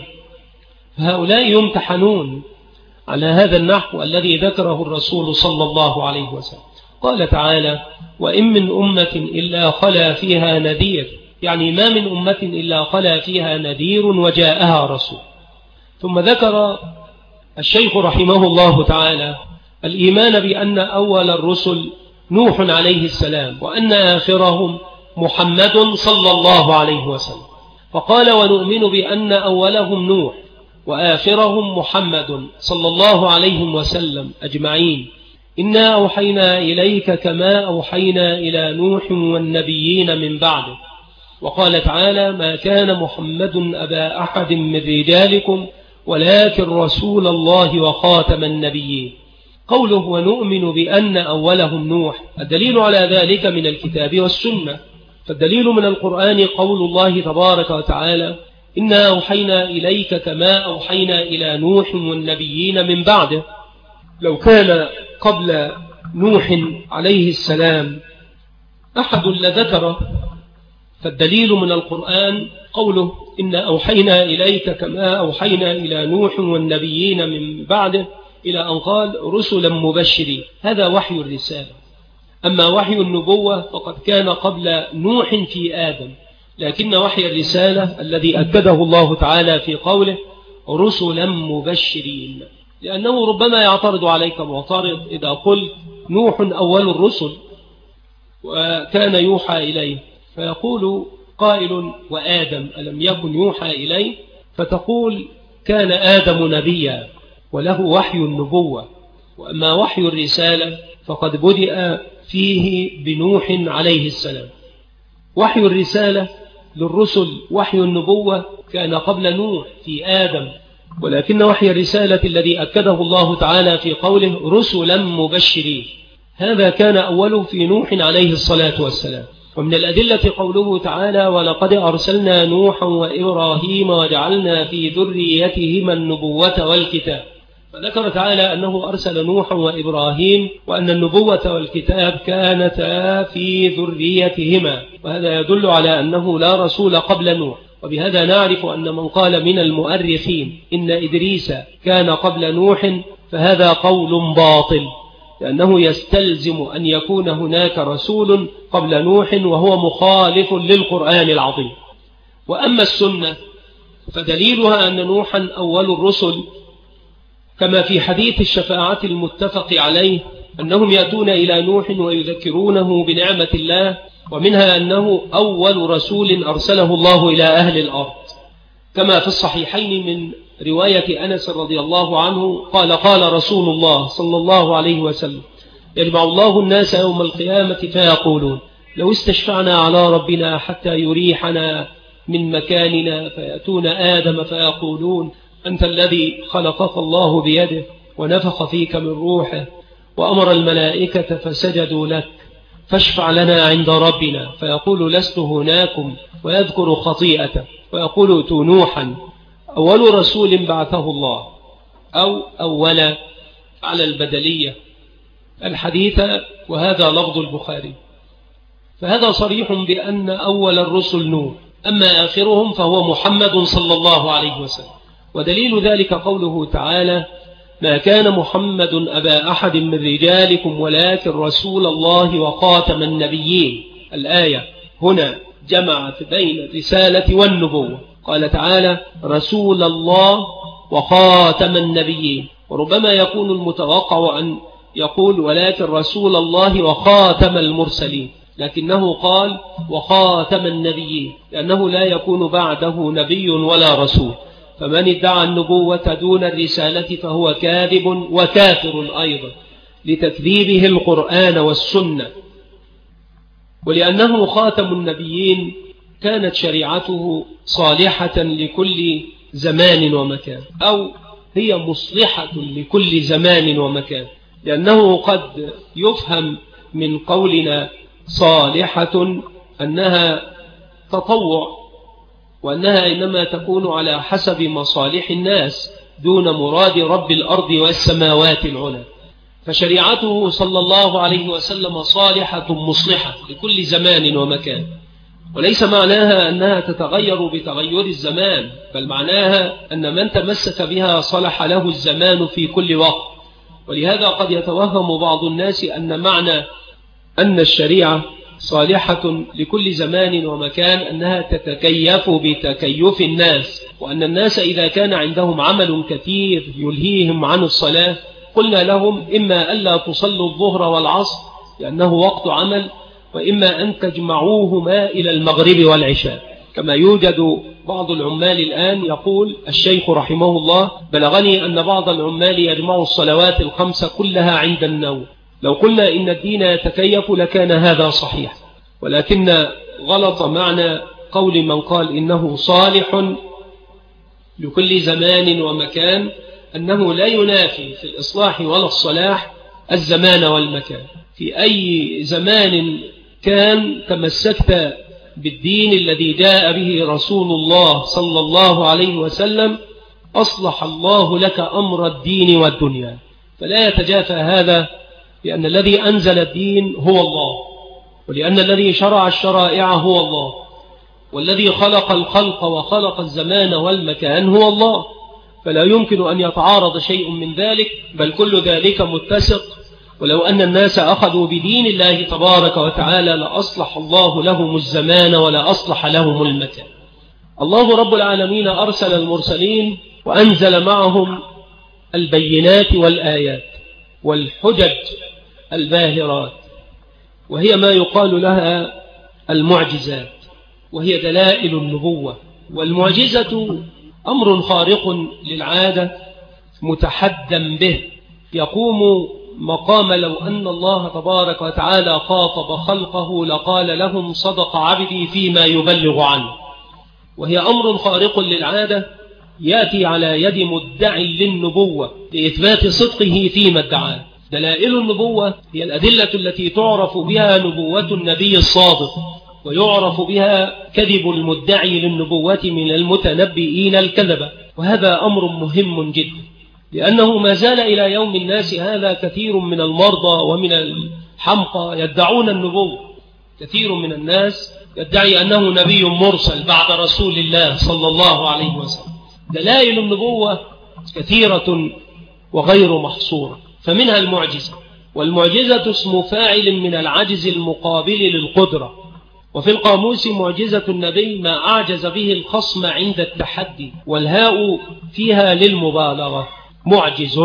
فهؤلاء يمتحنون على هذا النحو الذي ذكره الرسول صلى الله عليه وسلم. قال تعالى وإن من أمة إلا خلا فيها نذير، يعني ما من أمة إلا خلا فيها نذير وجاءها رسول. ثم ذكر الشيخ رحمه الله تعالى الإيمان بأن أول الرسل نوح عليه السلام وأن آخرهم محمد صلى الله عليه وسلم. فقال ونؤمن بأن أولهم نوح وآخرهم محمد صلى الله عليه وسلم أجمعين. إنا أوحينا إليك كما أوحينا إلى نوح والنبيين من بعده. وقال تعالى ما كان محمد أبا أحد من رجالكم ولكن رسول الله وخاتم النبيين. قوله ونؤمن بأن أولهم نوح الدليل على ذلك من الكتاب والسنة. فالدليل من القرآن قول الله تبارك وتعالى إنا أوحينا إليك كما أوحينا إلى نوح والنبيين من بعده. لو كان قبل نوح عليه السلام أحد لذكره. فالدليل من القرآن قوله إنا أوحينا إليك كما أوحينا إلى نوح والنبيين من بعده إلى أن قال رسلا مبشرين. هذا وحي الرسالة. أما وحي النبوة فقد كان قبل نوح في آدم، لكن وحي الرسالة الذي أكده الله تعالى في قوله رسلا مبشرين، لأنه ربما يعترض عليك معترض إذا قلت نوح أول الرسل وكان يوحى إليه، فيقول قائل وآدم ألم يكن يوحى إليه؟ فتقول كان آدم نبيا وله وحي النبوة. وأما وحي الرسالة فقد بدأ فيه بنوح عليه السلام. وحي الرسالة للرسل وحي النبوة كان قبل نوح في آدم، ولكن وحي الرسالة الذي أكده الله تعالى في قوله رسلا مبشرين هذا كان أوله في نوح عليه الصلاة والسلام. ومن الأدلة قوله تعالى ولقد أرسلنا نوحا وإبراهيم وجعلنا في ذريتهما النبوة والكتاب. فذكر تعالى أنه أرسل نوحا وإبراهيم وأن النبوة والكتاب كانتا في ذريتهما، وهذا يدل على أنه لا رسول قبل نوح. وبهذا نعرف أن من قال من المؤرخين إن إدريس كان قبل نوح فهذا قول باطل، لأنه يستلزم أن يكون هناك رسول قبل نوح وهو مخالف للقرآن العظيم. وأما السنة فدليلها أن نوحا أول الرسل كما في حديث الشفاعة المتفق عليه أنهم يأتون إلى نوح ويذكرونه بنعمة الله، ومنها أنه أول رسول أرسله الله إلى أهل الأرض، كما في الصحيحين من رواية أنس رضي الله عنه قال قال رسول الله صلى الله عليه وسلم يجمع الله الناس يوم القيامة فيقولون لو استشفعنا على ربنا حتى يريحنا من مكاننا، فيأتون آدم فيقولون أنت الذي خلقك الله بيده ونفخ فيك من روحه وأمر الملائكة فسجدوا لك فاشفع لنا عند ربنا، فيقول لست هناكم ويذكر خطيئته، ويقول ائتوا نوحا أول رسول بعثه الله، أو أول على البدلية الحديث، وهذا لفظ البخاري. فهذا صريح بأن أول الرسل نوح، أما آخرهم فهو محمد صلى الله عليه وسلم. ودليل ذلك قوله تعالى ما كان محمد أبا أحد من رجالكم ولكن رسول الله وخاتم النبيين. الآية هنا جمعت بين الرسالة والنبوة. قال تعالى رسول الله وخاتم النبيين، وربما يكون المتوقع أن يقول ولكن رسول الله وخاتم المرسلين، لكنه قال وخاتم النبيين، لأنه لا يكون بعده نبي ولا رسول، فمن ادعى النبوة دون الرسالة فهو كاذب وكافر أيضا لتكذيبه القرآن والسنة. ولأنه خاتم النبيين كانت شريعته صالحة لكل زمان ومكان، أو هي مصلحة لكل زمان ومكان، لأنه قد يفهم من قولنا صالحة أنها تطوع، وأنها إنما تكون على حسب مصالح الناس دون مراد رب الأرض والسماوات العلى. فشريعته صلى الله عليه وسلم صالحة مصلحة لكل زمان ومكان، وليس معناها أنها تتغير بتغير الزمان، بل معناها أن من تمسك بها صلح له الزمان في كل وقت. ولهذا قد يتوهم بعض الناس أن معنى أن الشريعة صالحة لكل زمان ومكان أنها تتكيف بتكيف الناس، وأن الناس إذا كان عندهم عمل كثير يلهيهم عن الصلاة قلنا لهم إما ألا تصلوا الظهر والعصر لأنه وقت عمل، وإما أن تجمعوهما إلى المغرب والعشاء. كما يوجد بعض العمال الآن يقول الشيخ رحمه الله بلغني أن بعض العمال يجمع الصلوات الخمس كلها عند النوم. لو قلنا إن الدين يتكيف لكان هذا صحيح، ولكن غلط معنى قول من قال إنه صالح لكل زمان ومكان أنه لا ينافي في الإصلاح ولا الصلاح الزمان والمكان. في أي زمان كان تمسكت بالدين الذي جاء به رسول الله صلى الله عليه وسلم أصلح الله لك أمر الدين والدنيا. فلا يتجافى هذا، لأن الذي أنزل الدين هو الله، ولأن الذي شرع الشرائع هو الله، والذي خلق الخلق وخلق الزمان والمكان هو الله، فلا يمكن أن يتعارض شيء من ذلك، بل كل ذلك متسق. ولو أن الناس أخذوا بدين الله تبارك وتعالى لأصلح الله لهم الزمان ولا أصلح لهم المكان. الله رب العالمين أرسل المرسلين وأنزل معهم البينات والآيات والحجج الباهرات، وهي ما يقال لها المعجزات، وهي دلائل النبوة. والمعجزة أمر خارق للعادة متحدى به، يقوم مقام لو أن الله تبارك وتعالى خاطب خلقه لقال لهم صدق عبدي فيما يبلغ عنه. وهي أمر خارق للعادة يأتي على يد مدعي للنبوة لإثبات صدقه فيما ادعاه. دلائل النبوة هي الأدلة التي تعرف بها نبوة النبي الصادق، ويعرف بها كذب المدعي للنبوة من المتنبئين الكذبة. وهذا أمر مهم جدا، لأنه ما زال إلى يوم الناس هذا كثير من المرضى ومن الحمقى يدعون النبوة. كثير من الناس يدعي أنه نبي مرسل بعد رسول الله صلى الله عليه وسلم. دلائل النبوة كثيرة وغير محصورة، فمنها المعجزة، والمعجزة اسم فاعل من العجز المقابل للقدرة. وفي القاموس معجزة النبي ما أعجز به الخصم عند التحدي، والهاء فيها للمبالغة، معجز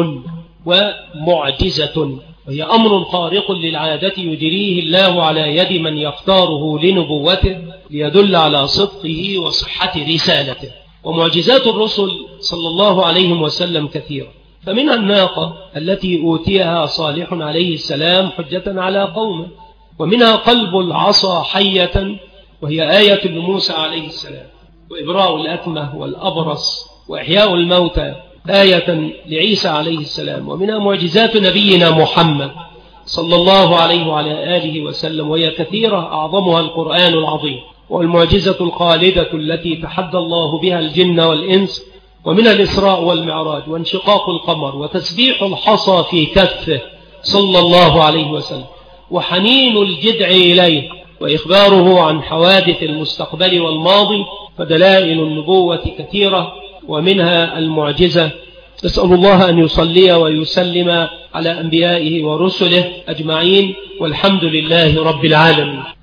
ومعجزة، وهي أمر خارق للعادة يجريه الله على يد من يختاره لنبوته ليدل على صدقه وصحة رسالته. ومعجزات الرسل صلى الله عليه وسلم كثيرة، فمنها الناقة التي أوتيها صالح عليه السلام حجة على قومه، ومنها قلب العصا حية وهي آية لموسى عليه السلام، وإبراء الأكمه والأبرص وإحياء الموتى آية لعيسى عليه السلام. ومنها معجزات نبينا محمد صلى الله عليه وعلى آله وسلم، وهي كثيرة أعظمها القرآن العظيم، والمعجزة الخالدة التي تحدى الله بها الجن والإنس، ومنها الإسراء والمعراج وانشقاق القمر وتسبيح الحصى في كفه صلى الله عليه وسلم، وحنين الجدع إليه، وإخباره عن حوادث المستقبل والماضي. فدلائل النبوة كثيرة ومنها المعجزة. نسأل الله أن يصلي ويسلم على أنبيائه ورسله أجمعين، والحمد لله رب العالمين.